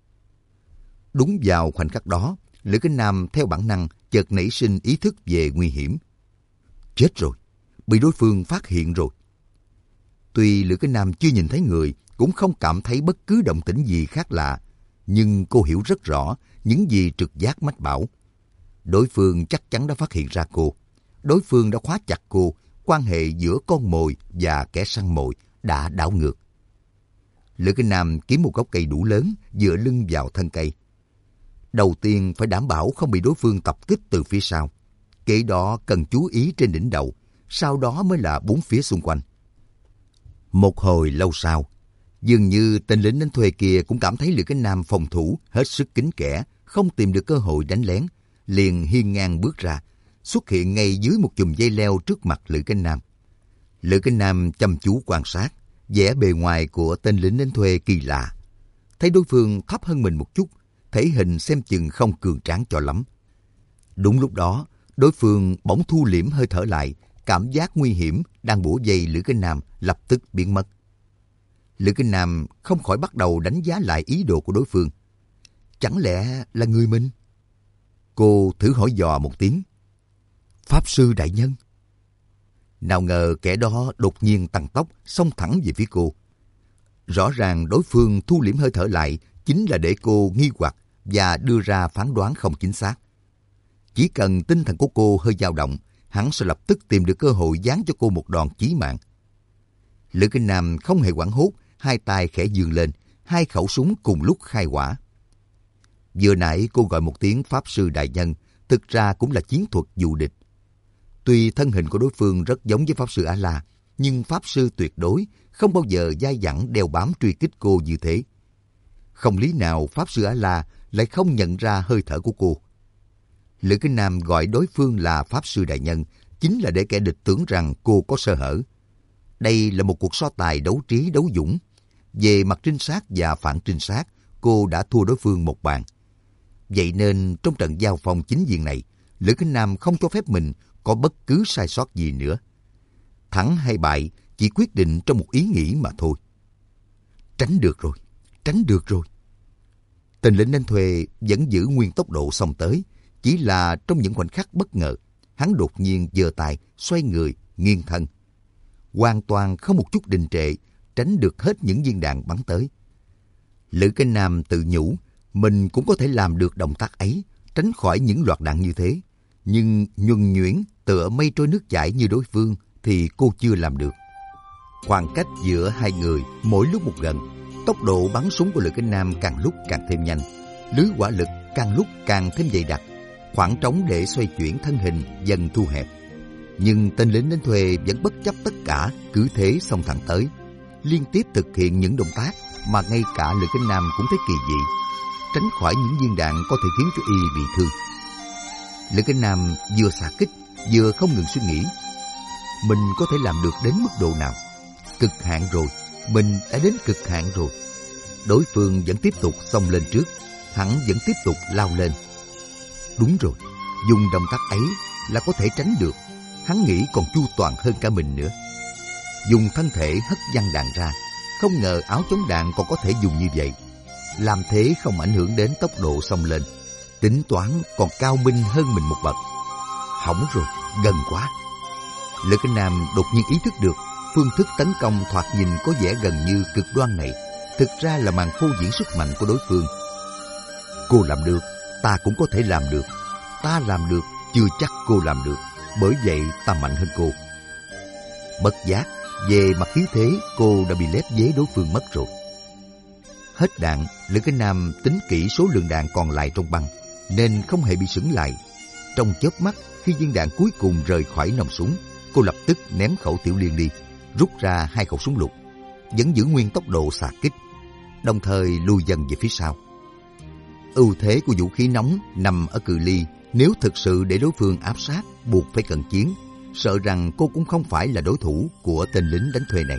Đúng vào khoảnh khắc đó, Lữ Kính Nam theo bản năng chợt nảy sinh ý thức về nguy hiểm. Chết rồi, bị đối phương phát hiện rồi. Tuy Lữ Kính Nam chưa nhìn thấy người, cũng không cảm thấy bất cứ động tĩnh gì khác lạ, nhưng cô hiểu rất rõ những gì trực giác mách bảo. Đối phương chắc chắn đã phát hiện ra cô. Đối phương đã khóa chặt cô, quan hệ giữa con mồi và kẻ săn mồi đã đảo ngược. Lữ Kính Nam kiếm một gốc cây đủ lớn, dựa lưng vào thân cây. Đầu tiên phải đảm bảo không bị đối phương tập kích từ phía sau. Kế đó cần chú ý trên đỉnh đầu, sau đó mới là bốn phía xung quanh. Một hồi lâu sau, dường như tên lính đánh thuê kia cũng cảm thấy Lữ Kính Nam phòng thủ hết sức kín kẽ, không tìm được cơ hội đánh lén, liền hiên ngang bước ra, xuất hiện ngay dưới một chùm dây leo trước mặt Lữ Kính Nam. Lữ Kính Nam chăm chú quan sát, vẻ bề ngoài của tên lính đánh thuê kỳ lạ. Thấy đối phương thấp hơn mình một chút, thể hình xem chừng không cường tráng cho lắm. Đúng lúc đó, đối phương bỗng thu liễm hơi thở lại, cảm giác nguy hiểm đang bủa vây Lữ Kinh Nam lập tức biến mất. Lữ Kinh Nam không khỏi bắt đầu đánh giá lại ý đồ của đối phương. Chẳng lẽ là người mình? Cô thử hỏi dò một tiếng. Pháp sư đại nhân. Nào ngờ kẻ đó đột nhiên tăng tốc, xông thẳng về phía cô. Rõ ràng đối phương thu liễm hơi thở lại chính là để cô nghi hoặc và đưa ra phán đoán không chính xác. Chỉ cần tinh thần của cô hơi dao động, hắn sẽ lập tức tìm được cơ hội giáng cho cô một đòn chí mạng. Lữ Kinh Nam không hề hoảng hốt, hai tay khẽ giương lên, hai khẩu súng cùng lúc khai hỏa. Vừa nãy cô gọi một tiếng Pháp sư đại nhân, thực ra cũng là chiến thuật dụ địch. Tuy thân hình của đối phương rất giống với Pháp sư A-la, nhưng Pháp sư tuyệt đối không bao giờ dai dẳng đeo bám truy kích cô như thế. Không lý nào Pháp sư A-la lại không nhận ra hơi thở của cô. Lữ Kinh Nam gọi đối phương là Pháp sư đại nhân chính là để kẻ địch tưởng rằng cô có sơ hở. Đây là một cuộc so tài đấu trí đấu dũng. Về mặt trinh sát và phản trinh sát, cô đã thua đối phương một bàn. Vậy nên trong trận giao phong chính diện này, Lữ Kinh Nam không cho phép mình có bất cứ sai sót gì nữa. Thắng hay bại chỉ quyết định trong một ý nghĩ mà thôi. Tránh được rồi, tránh được rồi. Tên lính đánh thuê vẫn giữ nguyên tốc độ xông tới. Chỉ là trong những khoảnh khắc bất ngờ, hắn đột nhiên giơ tay, xoay người, nghiêng thân. Hoàn toàn không một chút đình trệ, tránh được hết những viên đạn bắn tới. Lữ Kinh Nam tự nhủ, mình cũng có thể làm được động tác ấy, tránh khỏi những loạt đạn như thế. Nhưng nhuần nhuyễn tựa mây trôi nước chảy như đối phương thì cô chưa làm được. Khoảng cách giữa hai người mỗi lúc một gần, tốc độ bắn súng của Lữ Kinh Nam càng lúc càng thêm nhanh, lưới hỏa lực càng lúc càng thêm dày đặc. Khoảng trống để xoay chuyển thân hình dần thu hẹp. Nhưng tên lính đánh thuê vẫn bất chấp tất cả, cứ thế xông thẳng tới, liên tiếp thực hiện những động tác mà ngay cả Lữ Kinh Nam cũng thấy kỳ dị, tránh khỏi những viên đạn có thể khiến cho y bị thương. Lữ Kinh Nam vừa xạ kích vừa không ngừng suy nghĩ, mình có thể làm được đến mức độ nào? Cực hạn rồi, mình đã đến cực hạn rồi. Đối phương vẫn tiếp tục xông lên trước, hắn vẫn tiếp tục lao lên. Đúng rồi, dùng động tác ấy là có thể tránh được. Hắn nghĩ còn chu toàn hơn cả mình nữa. Dùng thân thể hất văng đạn ra, không ngờ áo chống đạn còn có thể dùng như vậy. Làm thế không ảnh hưởng đến tốc độ xông lên, tính toán còn cao minh hơn mình một bậc. Hỏng rồi, gần quá. Lữ Kinh Nam đột nhiên ý thức được phương thức tấn công thoạt nhìn có vẻ gần như cực đoan này thực ra là màn phô diễn sức mạnh của đối phương. Cô làm được, ta cũng có thể làm được. Ta làm được, chưa chắc cô làm được. Bởi vậy ta mạnh hơn cô. Bất giác, về mặt khí thế, cô đã bị lép vế đối phương mất rồi. Hết đạn, Lữ Kinh Nam tính kỹ số lượng đạn còn lại trong băng, nên không hề bị sững lại. Trong chớp mắt, khi viên đạn cuối cùng rời khỏi nòng súng, cô lập tức ném khẩu tiểu liên đi, rút ra hai khẩu súng lục, vẫn giữ nguyên tốc độ xạ kích, đồng thời lùi dần về phía sau. Ưu thế của vũ khí nóng nằm ở cự ly. Nếu thực sự để đối phương áp sát, buộc phải cận chiến, sợ rằng cô cũng không phải là đối thủ của tên lính đánh thuê này.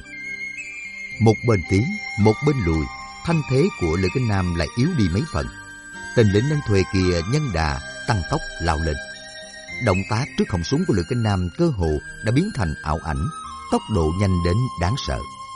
Một bên tiến, một bên lùi, thanh thế của Lữ Kinh Nam lại yếu đi mấy phần. Tên lính đánh thuê kia nhân đà tăng tốc lao lên. Động tác trước họng súng của Lữ Kinh Nam cơ hồ đã biến thành ảo ảnh, tốc độ nhanh đến đáng sợ.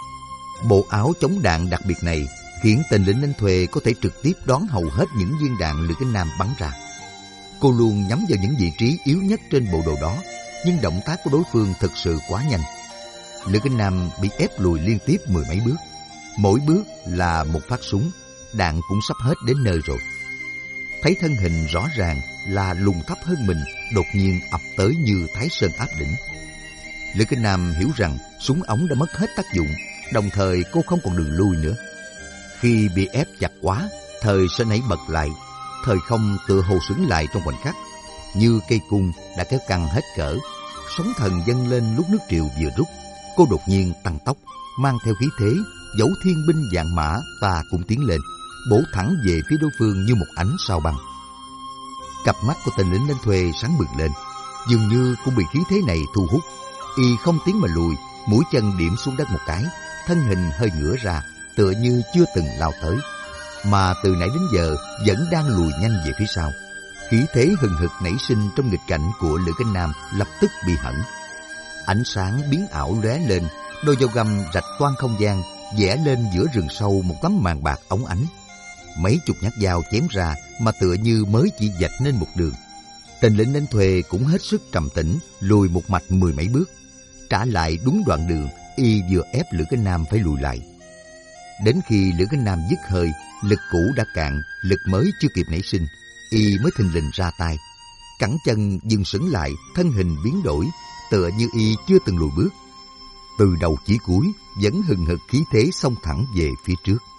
Bộ áo chống đạn đặc biệt này khiến tên lính đánh thuê có thể trực tiếp đón hầu hết những viên đạn Lữ Kinh Nam bắn ra. Cô luôn nhắm vào những vị trí yếu nhất trên bộ đồ đó, nhưng động tác của đối phương thực sự quá nhanh. Lữ Kinh Nam bị ép lùi liên tiếp mười mấy bước. Mỗi bước là một phát súng, đạn cũng sắp hết đến nơi rồi. Thấy thân hình rõ ràng là lùn thấp hơn mình đột nhiên ập tới như Thái Sơn áp đỉnh. Lữ Kinh Nam hiểu rằng súng ống đã mất hết tác dụng, đồng thời cô không còn đường lui nữa. Khi bị ép chặt quá, thời sẽ nảy bật lại. Thời không tựa hồ sững lại trong khoảnh khắc, như cây cung đã kéo căng hết cỡ. Sóng thần dâng lên lúc nước triều vừa rút. Cô đột nhiên tăng tốc, mang theo khí thế dẫu thiên binh vạn mã ta cũng tiến lên, bổ thẳng về phía đối phương như một ánh sao băng. Cặp mắt của tên lính đánh thuê sáng bừng lên, dường như cũng bị khí thế này thu hút. Y không tiến mà lùi, mũi chân điểm xuống đất một cái, thân hình hơi ngửa ra, tựa như chưa từng lao tới, mà từ nãy đến giờ vẫn đang lùi nhanh về phía sau. Khí thế hừng hực nảy sinh trong nghịch cảnh của Lữ Cánh Nam lập tức bị hẫng. Ánh sáng biến ảo lóe lên, đôi dao găm rạch toang không gian, vẽ lên giữa rừng sâu một tấm màn bạc óng ánh. Mấy chục nhát dao chém ra mà tựa như mới chỉ vạch nên một đường. Tên lính đánh thuê cũng hết sức trầm tĩnh, lùi một mạch 10 mấy bước. Trả lại đúng đoạn đường, y vừa ép Lữ Cánh Nam phải lùi lại. Đến khi Lữ Cánh Nam dứt hơi, lực cũ đã cạn, lực mới chưa kịp nảy sinh, y mới thình lình ra tay. Cẳng chân dừng sững lại, thân hình biến đổi, tựa như y chưa từng lùi bước. Từ đầu chí cuối vẫn hừng hực khí thế xông thẳng về phía trước.